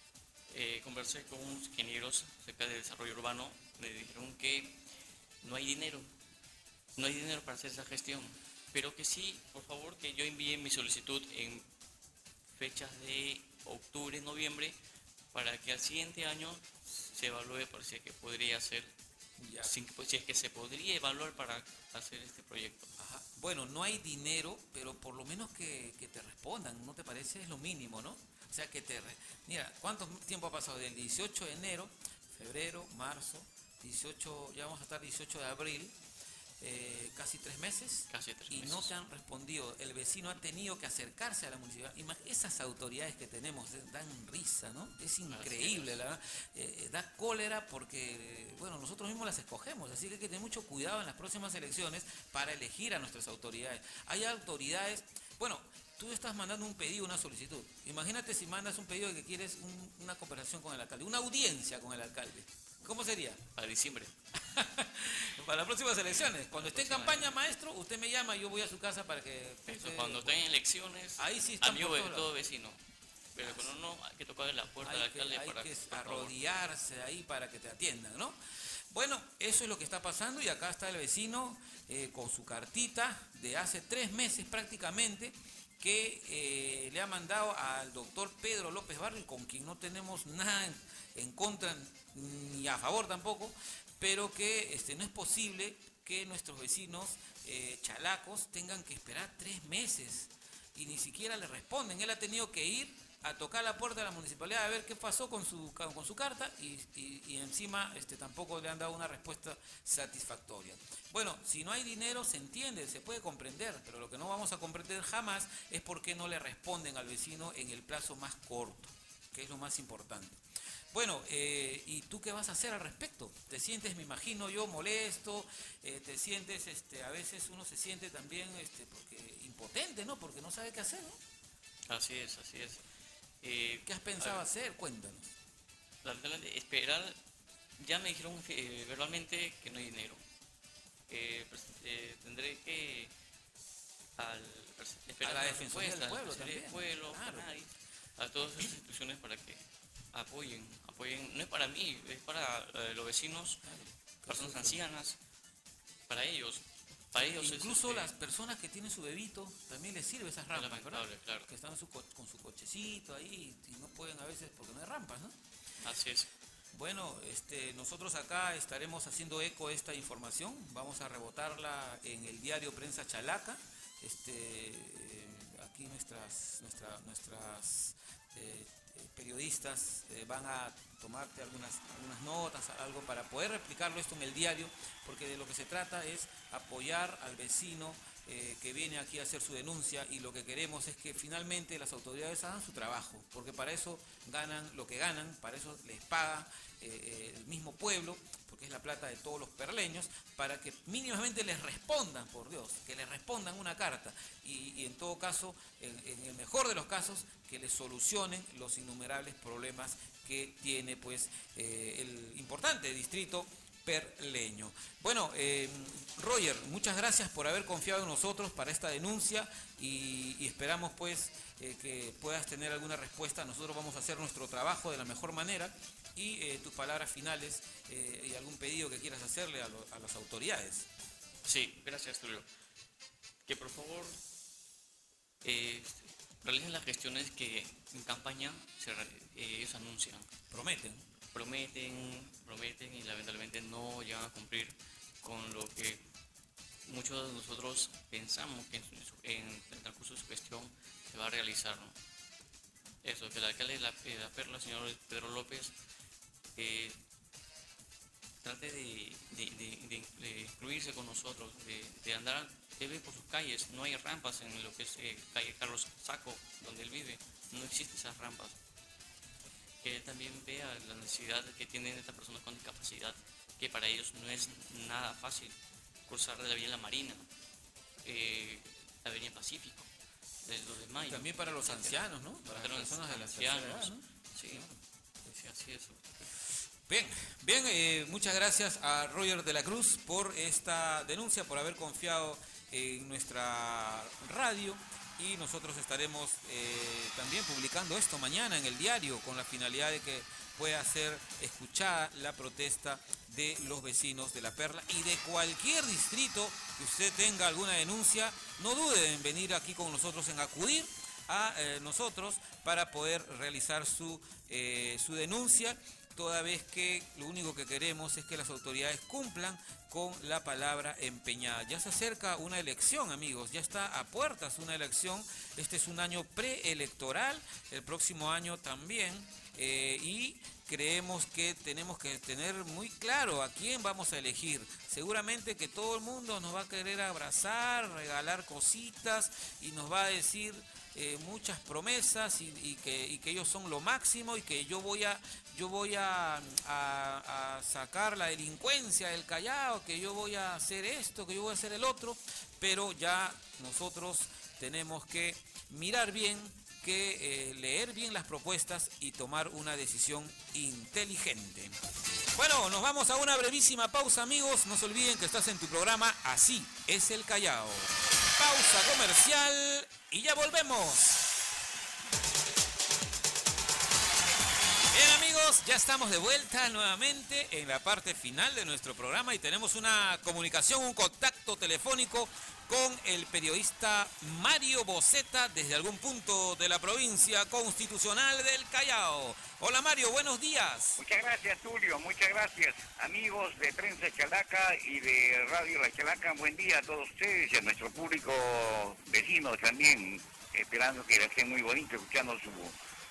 Eh, conversé con unos ingenieros acerca del desarrollo urbano, me dijeron que no hay dinero, no hay dinero para hacer esa gestión, pero que sí, por favor, que yo envíe mi solicitud en fechas de octubre, noviembre, para que al siguiente año se evalúe por si es que podría ser, si, si es que se podría evaluar para hacer este proyecto. Ajá. Bueno, no hay dinero, pero por lo menos que, que te respondan, ¿no te parece? Es lo mínimo, ¿no? O sea, que te... Re... Mira, ¿cuánto tiempo ha pasado? Del dieciocho de enero, febrero, marzo, dieciocho, ya vamos a estar dieciocho de abril, eh, casi tres meses. Casi tres y meses. no te han respondido. El vecino ha tenido que acercarse a la municipalidad. Esas autoridades que tenemos dan risa, ¿no? Es increíble, la verdad. Eh, da cólera porque, bueno, nosotros mismos las escogemos, así que hay que tener mucho cuidado en las próximas elecciones para elegir a nuestras autoridades. Hay autoridades, bueno, tú estás mandando un pedido, una solicitud. Imagínate si mandas un pedido de que quieres un, una conversación con el alcalde, una audiencia con el alcalde. ¿Cómo sería? Para diciembre. Para las próximas elecciones. Cuando esté en campaña, maestro, usted me llama y yo voy a su casa para que... Eso, usted, cuando estén elecciones, ahí sí amigo de todo vecino. Pero cuando no, hay que tocarle la puerta hay al que, alcalde hay para que por arrodillarse favor. Ahí para que te atiendan, ¿no? Bueno, eso es lo que está pasando y acá está el vecino eh, con su cartita de hace tres meses prácticamente, que eh, le ha mandado al doctor Pedro López Barrio, con quien no tenemos nada en, en contra ni a favor tampoco, pero que este, no es posible que nuestros vecinos eh, chalacos tengan que esperar tres meses y ni siquiera le responden. Él ha tenido que ir a tocar la puerta de la municipalidad a ver qué pasó con su, con su carta y, y, y encima este, tampoco le han dado una respuesta satisfactoria. Bueno, si no hay dinero se entiende, se puede comprender, pero lo que no vamos a comprender jamás es por qué no le responden al vecino en el plazo más corto, que es lo más importante. Bueno, eh, ¿y tú qué vas a hacer al respecto? Te sientes, me imagino yo, molesto, eh, te sientes, este, a veces uno se siente también este, porque, impotente, ¿no? Porque no sabe qué hacer, ¿no? Así es, así es. Eh, ¿Qué has pensado hacer? Cuéntanos. Lamentablemente, esperar, ya me dijeron eh, verbalmente que no hay dinero. Eh, pues, eh, tendré que al, esperar a la Defensoría del Pueblo también, del pueblo, claro. a, a todas las instituciones para que apoyen, apoyen, no es para mí, es para eh, los vecinos, claro, personas ancianas, para ellos. Para ellos incluso es, las personas que tienen su bebito también les sirve esas rampas, ¿verdad? Claro. Que están su co con su cochecito ahí y no pueden a veces porque no hay rampas, ¿no? Así es. Bueno, este, nosotros acá estaremos haciendo eco de esta información, vamos a rebotarla en el diario Prensa Chalaca. Este, eh, aquí nuestras, nuestra, nuestras eh, periodistas eh, van a tomarte algunas, algunas notas, algo para poder replicarlo esto en el diario, porque de lo que se trata es apoyar al vecino eh, que viene aquí a hacer su denuncia, y lo que queremos es que finalmente las autoridades hagan su trabajo, porque para eso ganan lo que ganan, para eso les paga eh, el mismo pueblo, porque es la plata de todos los perleños, para que mínimamente les respondan, por Dios, que les respondan una carta, y, y en todo caso, en, en el mejor de los casos, que les solucionen los innumerables problemas que tiene pues eh, el importante distrito perleño. Bueno, eh, Roger, muchas gracias por haber confiado en nosotros para esta denuncia y, y esperamos pues eh, que puedas tener alguna respuesta. Nosotros vamos a hacer nuestro trabajo de la mejor manera y eh, tus palabras finales eh, y algún pedido que quieras hacerle a, lo, a las autoridades. Sí, gracias, Tulio. Que por favor eh, realicen las gestiones que en campaña se, eh, ellos anuncian. Prometen. Prometen, prometen y lamentablemente no llegan a cumplir con lo que muchos de nosotros pensamos que en, su, en el transcurso de su gestión se va a realizar, ¿no? Eso, que el alcalde de la, de la Perla, señor Pedro López, eh, trate de, de, de, de, de incluirse con nosotros, de, de andar, él vive por sus calles, no hay rampas en lo que es eh, calle Carlos Saco, donde él vive, no existen esas rampas. Que él también vea la necesidad que tienen estas personas con discapacidad, que para ellos no es nada fácil cruzar de la Vía La Marina, eh, la Avenida Pacífico, del dos de mayo. También para los ancianos, ¿no? Para, para las personas de la tercera edad, ¿no? Sí, sí, así es. Bien, bien, eh, muchas gracias a Roger de la Cruz por esta denuncia, por haber confiado en nuestra radio. Y nosotros estaremos eh, también publicando esto mañana en el diario con la finalidad de que pueda ser escuchada la protesta de los vecinos de La Perla y de cualquier distrito que usted tenga alguna denuncia. No dude en venir aquí con nosotros, en acudir a eh, nosotros para poder realizar su, eh, su denuncia, toda vez que lo único que queremos es que las autoridades cumplan con la palabra empeñada. Ya se acerca una elección, amigos, ya está a puertas una elección. Este es un año preelectoral, el próximo año también, eh, y creemos que tenemos que tener muy claro a quién vamos a elegir. Seguramente que todo el mundo nos va a querer abrazar, regalar cositas y nos va a decir eh, muchas promesas y, y, que, y que ellos son lo máximo y que yo voy a yo voy a, a, a sacar la delincuencia del Callao, que yo voy a hacer esto, que yo voy a hacer el otro, pero ya nosotros tenemos que mirar bien, que eh, leer bien las propuestas y tomar una decisión inteligente. Bueno, nos vamos a una brevísima pausa, amigos. No se olviden que estás en tu programa Así es el Callao. Pausa comercial y ya volvemos. Bien, amigos, ya estamos de vuelta nuevamente en la parte final de nuestro programa y tenemos una comunicación, un contacto telefónico con el periodista Mario Boceta desde algún punto de la provincia constitucional del Callao. Hola Mario, buenos días. Muchas gracias Tulio, muchas gracias. Amigos de Prensa Chalaca y de Radio La Chalaca, buen día a todos ustedes y a nuestro público vecino también, esperando que esté muy bonito escuchando su,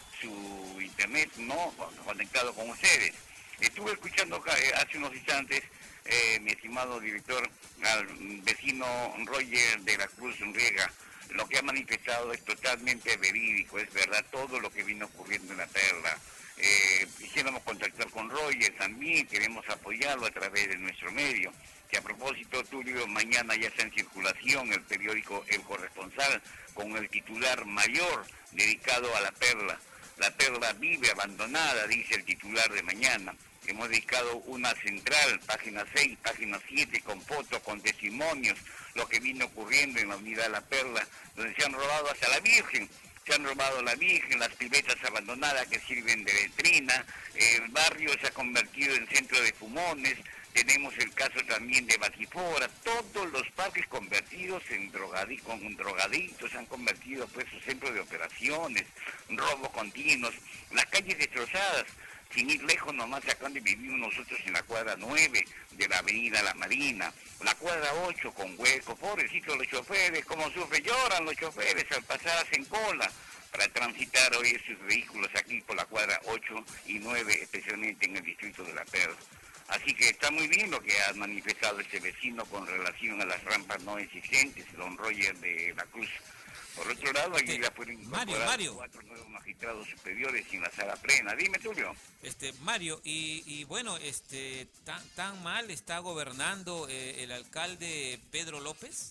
su internet, ¿no? Conectado con ustedes. Estuve escuchando hace unos instantes, eh, mi estimado director, al vecino Roger de la Cruz Riega. Lo que ha manifestado es totalmente verídico, es verdad todo lo que vino ocurriendo en la Perla. Eh, quisiéramos contactar con Roger también, queremos apoyarlo a través de nuestro medio. Que a propósito, Tulio, mañana ya está en circulación el periódico El Corresponsal con el titular mayor dedicado a la Perla. La Perla vive abandonada, dice el titular de mañana. Hemos dedicado una central, página seis, página siete, con fotos, con testimonios, lo que vino ocurriendo en la unidad La Perla, donde se han robado hasta la Virgen. Se han robado la Virgen, las piletas abandonadas que sirven de letrina, el barrio se ha convertido en centro de fumones, tenemos el caso también de Batifora, todos los parques convertidos en drogadi- con drogadictos, se han convertido pues su centro de operaciones, robos continuos, las calles destrozadas. Sin ir lejos nomás, acá donde vivimos nosotros en la cuadra nueve de la avenida La Marina, la cuadra ocho con huecos, pobrecitos los choferes, como sufren, lloran los choferes al pasar, hacen cola para transitar hoy sus vehículos aquí por la cuadra ocho y nueve, especialmente en el distrito de La Perla. Así que está muy bien lo que ha manifestado este vecino con relación a las rampas no existentes, don Roger de la Cruz. Por otro lado, allí Este, la pueden incorporar Mario, Mario. cuatro nuevos magistrados superiores en la sala plena. Dime, Tulio. Este, Mario, y, y bueno, este, tan, tan mal está gobernando eh, el alcalde Pedro López.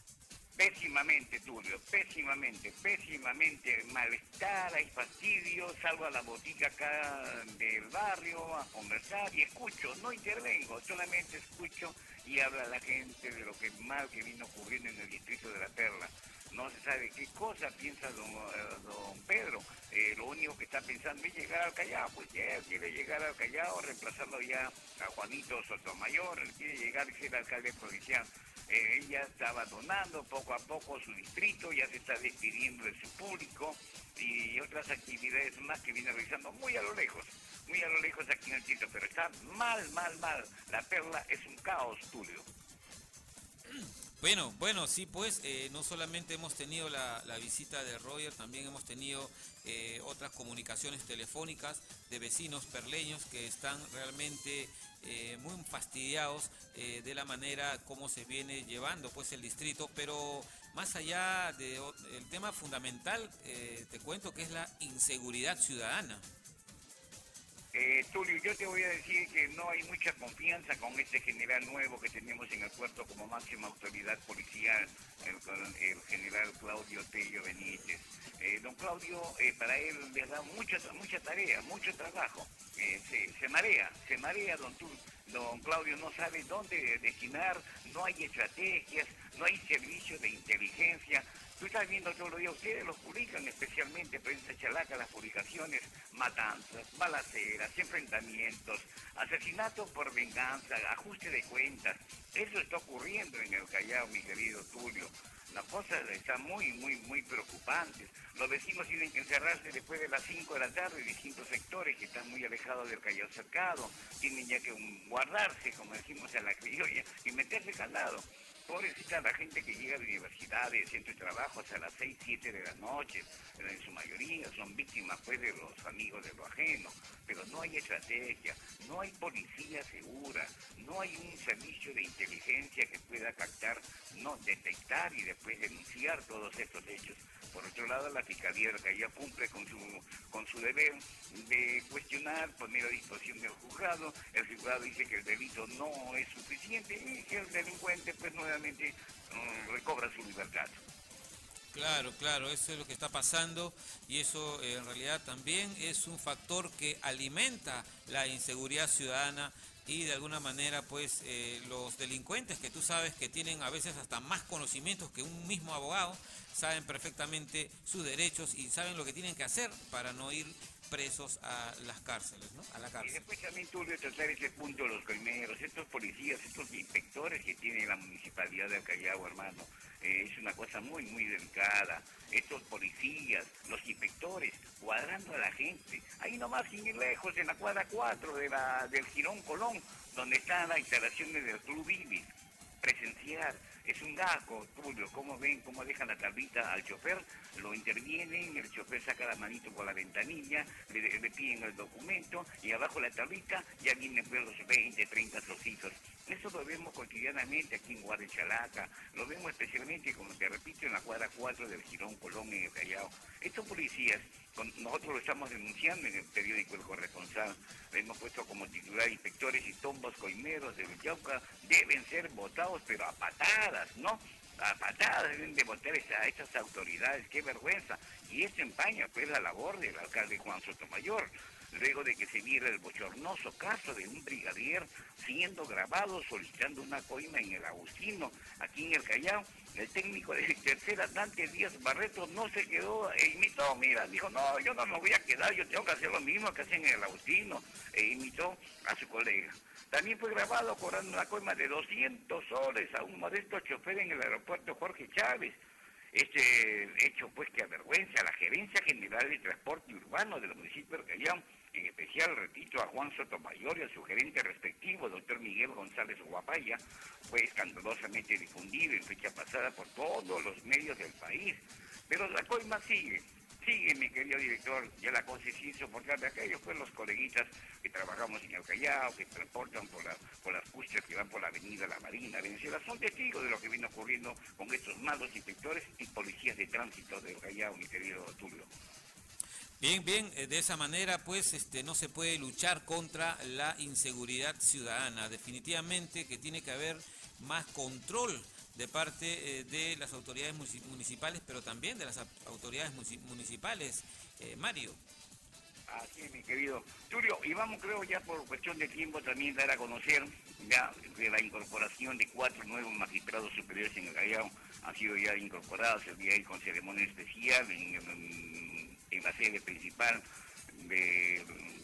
Pésimamente, Tulio, pésimamente, pésimamente, malestar, hay fastidio, salgo a la botica acá del barrio a conversar y escucho, no intervengo, solamente escucho y habla la gente de lo que mal que vino ocurriendo en el distrito de La Perla. No se sabe qué cosa piensa don, uh, don Pedro, eh, lo único que está pensando es llegar al Callao, pues ya él quiere llegar al Callao, reemplazarlo ya a Juanito Sotomayor, él quiere llegar y ser alcalde provincial. Eh, ella está abandonando poco a poco su distrito, ya se está despidiendo de su público y otras actividades más que viene realizando muy a lo lejos, muy a lo lejos aquí en el distrito, pero está mal, mal, mal. La Perla es un caos, Tulio. Bueno, bueno, sí, pues eh, no solamente hemos tenido la, la visita de Roger, también hemos tenido eh, otras comunicaciones telefónicas de vecinos perleños que están realmente eh, muy fastidiados eh, de la manera como se viene llevando pues el distrito, pero más allá del tema fundamental, eh, te cuento que es la inseguridad ciudadana. Eh, Tulio, yo te voy a decir que no hay mucha confianza con este general nuevo que tenemos en el puerto como máxima autoridad policial, el, el general Claudio Tello Benítez. Eh, don Claudio, eh, para él le da mucha, mucha tarea, mucho trabajo. Eh, se, se marea, se marea, don, don Claudio no sabe dónde destinar, no hay estrategias, no hay servicio de inteligencia. Tú estás viendo todos los días, ustedes los publican, especialmente Prensa Chalaca, las publicaciones, matanzas, balaceras, enfrentamientos, asesinatos por venganza, ajuste de cuentas. Eso está ocurriendo en el Callao, mi querido Tulio. Las cosas están muy, muy, muy preocupantes. Los vecinos tienen que encerrarse después de las cinco de la tarde en distintos sectores que están muy alejados del Callao cercado. Tienen ya que guardarse, como decimos en la criolla, y meterse candado. Pobrecita la gente que llega de universidades, centros de trabajo hasta las seis, siete de la noche, en su mayoría son víctimas pues de los amigos de lo ajeno, pero no hay estrategia, no hay policía segura, no hay un servicio de inteligencia que pueda captar, no detectar y después denunciar todos estos hechos. Por otro lado, la Fiscalía del Callao cumple con su con su deber de cuestionar, poner a disposición del juzgado. El juzgado dice que el delito no es suficiente y que el delincuente pues nuevamente um, recobra su libertad. Claro, claro, eso es lo que está pasando y eso eh, en realidad también es un factor que alimenta la inseguridad ciudadana y de alguna manera pues eh, los delincuentes, que tú sabes que tienen a veces hasta más conocimientos que un mismo abogado, saben perfectamente sus derechos y saben lo que tienen que hacer para no ir presos a las cárceles, ¿no? A la Y cárcel. después también tuve que tratar ese punto de los coimeros, estos policías, estos inspectores que tiene la municipalidad del Callao, hermano. Eh, es una cosa muy, muy delicada. Estos policías, los inspectores, cuadrando a la gente. Ahí nomás, sin ir lejos, en la cuadra cuatro de la, del Girón Colón, donde están las instalaciones del Club Ibis. Presenciar. Es un gasco, Tulio, cómo ven, cómo dejan la tablita al chofer, lo intervienen, el chofer saca la manito por la ventanilla, le, le piden el documento y abajo la tablita ya vienen pues los veinte, treinta trocitos. Eso lo vemos cotidianamente aquí en Guadalchalaca, lo vemos especialmente, como te repito, en la cuadra cuatro del Girón Colón en el Callao. Estos policías, con, nosotros lo estamos denunciando en el periódico El Corresponsal, le hemos puesto como titular inspectores y tombos coimeros del Yauca, deben ser votados pero a patadas, ¿no? A patadas deben de votar a estas autoridades, qué vergüenza. Y esto empaña pues la labor del alcalde Juan Sotomayor, luego de que se viera el bochornoso caso de un brigadier siendo grabado solicitando una coima en el Agustino, aquí en el Callao. El técnico de tercera, Dante Díaz Barreto, no se quedó e imitó, mira, dijo, no, yo no me voy a quedar, yo tengo que hacer lo mismo que hacen en el Agustino, e imitó a su colega. También fue grabado cobrando una coima de doscientos soles a un modesto chofer en el aeropuerto Jorge Chávez. Este hecho pues que avergüenza a la Gerencia General de Transporte Urbano del municipio del Callao. En especial repito a Juan Sotomayor y a su gerente respectivo, doctor Miguel González Guapaya, fue escandalosamente difundido en fecha pasada por todos los medios del país. Pero la coima sigue, sigue mi querido director, ya la cosa es insoportable. Aquellos pues los coleguitas que trabajamos en el Callao, que transportan por, la, por las custas que van por la avenida La Marina, Venezuela, son testigos de lo que viene ocurriendo con estos malos inspectores y policías de tránsito del Callao, mi querido Tulio. Bien, bien, de esa manera pues este no se puede luchar contra la inseguridad ciudadana. Definitivamente que tiene que haber más control de parte eh, de las autoridades municipales, pero también de las autoridades municipales. Eh, Mario. Así es, mi querido Tulio, y vamos creo ya por cuestión de tiempo también dar a conocer ya de la incorporación de cuatro nuevos magistrados superiores en el Callao. Han sido ya incorporados el día de hoy con ceremonia especial en, en en la sede principal de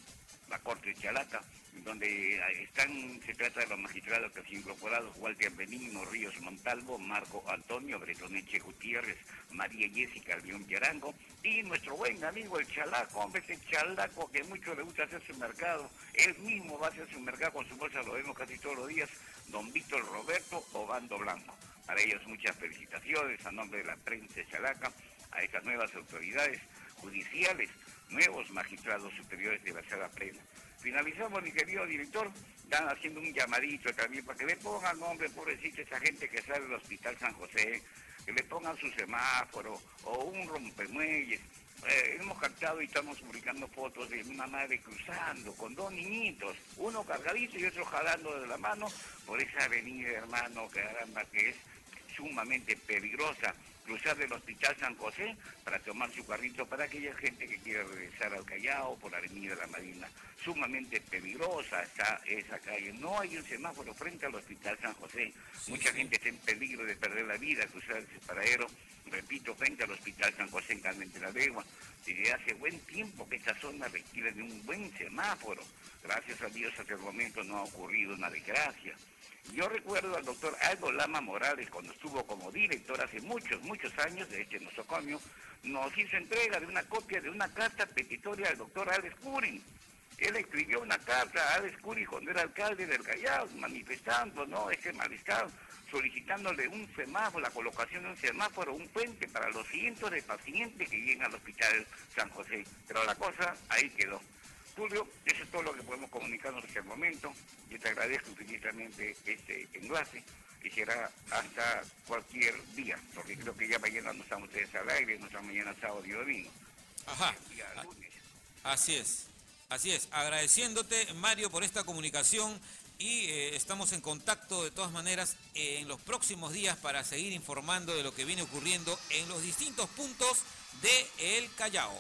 la Corte de Chalaca, donde están, se trata de los magistrados que han sido incorporados: Walter Benigno Ríos Montalvo, Marco Antonio Bretoneche Gutiérrez, María Jessica León Yarango, y nuestro buen amigo el Chalaco, hombre, ese Chalaco que mucho le gusta hacer su mercado, él mismo va a hacer su mercado con su bolsa, lo vemos casi todos los días, don Víctor Roberto Obando Blanco. Para ellos muchas felicitaciones a nombre de la prensa de Chalaca, a estas nuevas autoridades judiciales, nuevos magistrados superiores de la sala plena. Finalizamos, mi querido director, están haciendo un llamadito también para que le pongan nombre, pobrecito, esa gente que sale del Hospital San José, que le pongan su semáforo o un rompemuelles. Eh, hemos captado y estamos publicando fotos de una madre cruzando con dos niñitos, uno cargadito y otro jalando de la mano por esa avenida, hermano, caramba, que es sumamente peligrosa. Cruzar del Hospital San José para tomar su carrito para aquella gente que quiere regresar al Callao por la avenida La Marina. Sumamente peligrosa está esa calle. No hay un semáforo frente al Hospital San José. Sí, Mucha sí. gente está en peligro de perder la vida, cruzar ese paradero, repito, frente al Hospital San José en Carmen de la Legua. Desde hace buen tiempo que esta zona requiere de un buen semáforo. Gracias a Dios hasta el momento no ha ocurrido una desgracia. Yo recuerdo al doctor Aldo Lama Morales, cuando estuvo como director hace muchos, muchos años de este nosocomio, nos hizo entrega de una copia de una carta petitoria al doctor Alex Curi. Él escribió una carta a Alex Curi cuando era alcalde del Callao, manifestando, ¿no?, ese malestar, solicitándole un semáforo, la colocación de un semáforo, un puente para los cientos de pacientes que llegan al Hospital San José. Pero la cosa ahí quedó. Tulio, eso es todo lo que podemos comunicarnos hasta el momento. Yo te agradezco infinitamente este enlace y será hasta cualquier día, porque creo que ya mañana no estamos ustedes al aire, no estamos mañana sábado y domingo. Ajá. El día lunes. Así es, así es. Agradeciéndote, Mario, por esta comunicación y eh, estamos en contacto de todas maneras eh, en los próximos días para seguir informando de lo que viene ocurriendo en los distintos puntos de El Callao.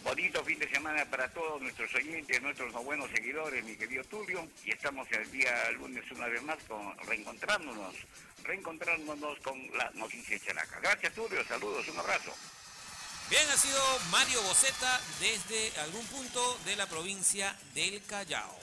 Bonito fin de semana para todos nuestros oyentes, nuestros no buenos seguidores, mi querido Tulio. Y estamos el día lunes una vez más con reencontrándonos, reencontrándonos con la noticia chalaca. Gracias, Tulio. Saludos, un abrazo. Bien, ha sido Mario Boceta desde algún punto de la provincia del Callao.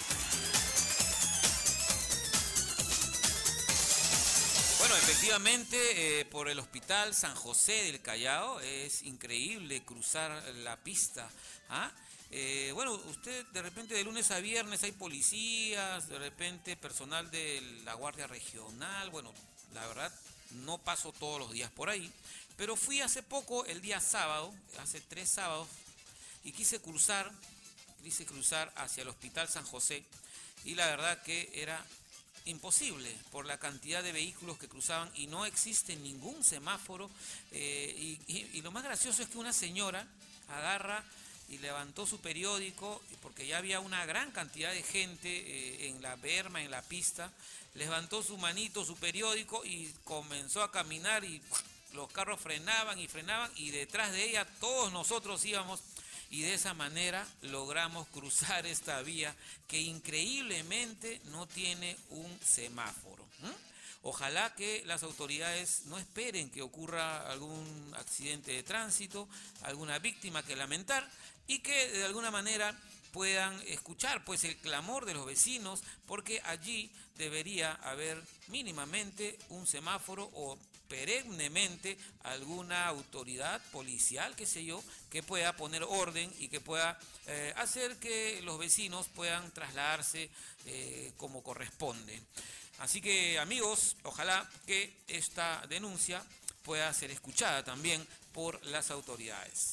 Bueno, efectivamente, eh, por el Hospital San José del Callao es increíble cruzar la pista. ¿Ah? Eh, bueno, usted de repente de lunes a viernes hay policías, de repente personal de la Guardia Regional. Bueno, la verdad no paso todos los días por ahí, pero fui hace poco, el día sábado, hace tres sábados, y quise cruzar, quise cruzar hacia el Hospital San José, y la verdad que era imposible por la cantidad de vehículos que cruzaban y no existe ningún semáforo. Eh, y, y, y lo más gracioso es que una señora agarra y levantó su periódico, porque ya había una gran cantidad de gente eh, en la berma, en la pista, levantó su manito, su periódico y comenzó a caminar y los carros frenaban y frenaban y detrás de ella todos nosotros íbamos. Y de esa manera logramos cruzar esta vía que increíblemente no tiene un semáforo. ¿Mm? Ojalá que las autoridades no esperen que ocurra algún accidente de tránsito, alguna víctima que lamentar, y que de alguna manera puedan escuchar pues el clamor de los vecinos, porque allí debería haber mínimamente un semáforo o perennemente alguna autoridad policial, qué sé yo, que pueda poner orden y que pueda eh, hacer que los vecinos puedan trasladarse eh, como corresponde. Así que, amigos, ojalá que esta denuncia pueda ser escuchada también por las autoridades.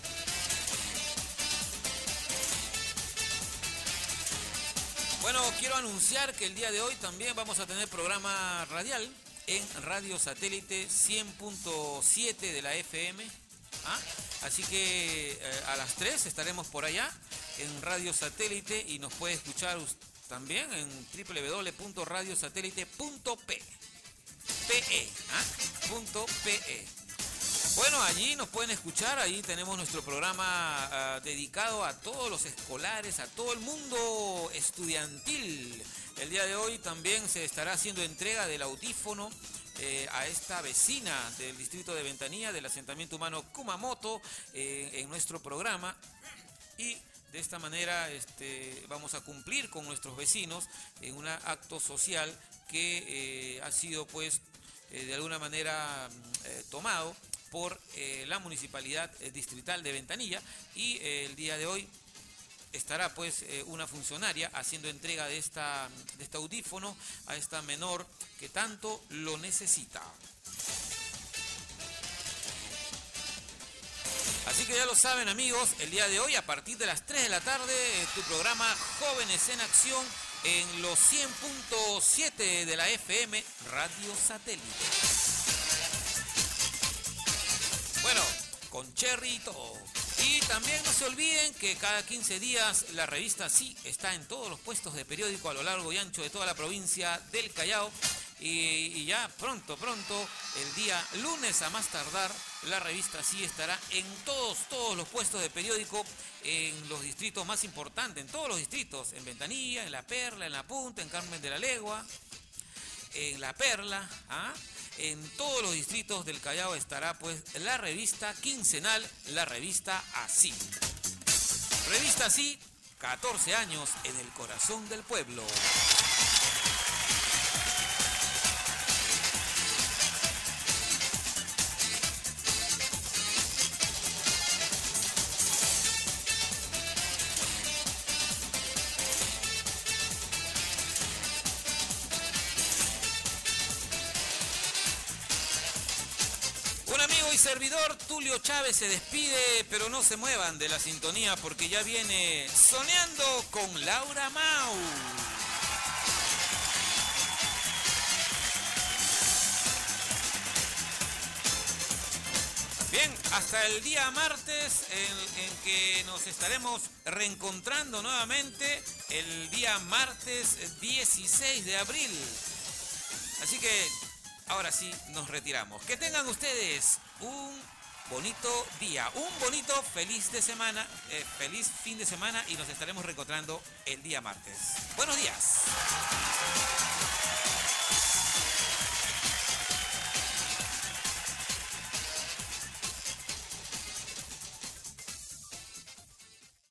Bueno, quiero anunciar que el día de hoy también vamos a tener programa radial en Radio Satélite cien punto siete de la F M. ¿Ah? Así que eh, a las tres estaremos por allá en Radio Satélite y nos puede escuchar también en doble u doble u doble u punto radio satélite punto pe. ¿Ah? Punto pe. Bueno, allí nos pueden escuchar, ahí tenemos nuestro programa uh, dedicado a todos los escolares, a todo el mundo estudiantil. El día de hoy también se estará haciendo entrega del audífono eh, a esta vecina del distrito de Ventanilla, del asentamiento humano Kumamoto, eh, en nuestro programa. Y de esta manera este, vamos a cumplir con nuestros vecinos en un acto social que eh, ha sido pues eh, de alguna manera eh, tomado por eh, la Municipalidad Distrital de Ventanilla, y eh, el día de hoy estará pues eh, una funcionaria haciendo entrega de, esta, de este audífono a esta menor que tanto lo necesita. Así que ya lo saben, amigos, el día de hoy a partir de las tres de la tarde eh, tu programa Jóvenes en Acción en los cien punto siete de la F M Radio Satélite. Bueno, con Cherry y todo. Y también no se olviden que cada quince días la revista Sí está en todos los puestos de periódico a lo largo y ancho de toda la provincia del Callao. Y, y ya pronto, pronto, el día lunes a más tardar, la revista Sí estará en todos, todos los puestos de periódico, en los distritos más importantes, en todos los distritos, en Ventanilla, en La Perla, en La Punta, en Carmen de la Legua, en La Perla, ¿ah? En todos los distritos del Callao estará pues la revista quincenal, la revista Así. Revista Así, catorce años en el corazón del pueblo. Servidor Tulio Chávez se despide, pero no se muevan de la sintonía porque ya viene Soñando con Laura Mau. Bien, hasta el día martes en, en que nos estaremos reencontrando nuevamente, el día martes dieciséis de abril. Así que ahora sí nos retiramos. Que tengan ustedes un bonito día, un bonito feliz de semana, eh, feliz fin de semana y nos estaremos reencontrando el día martes. Buenos días.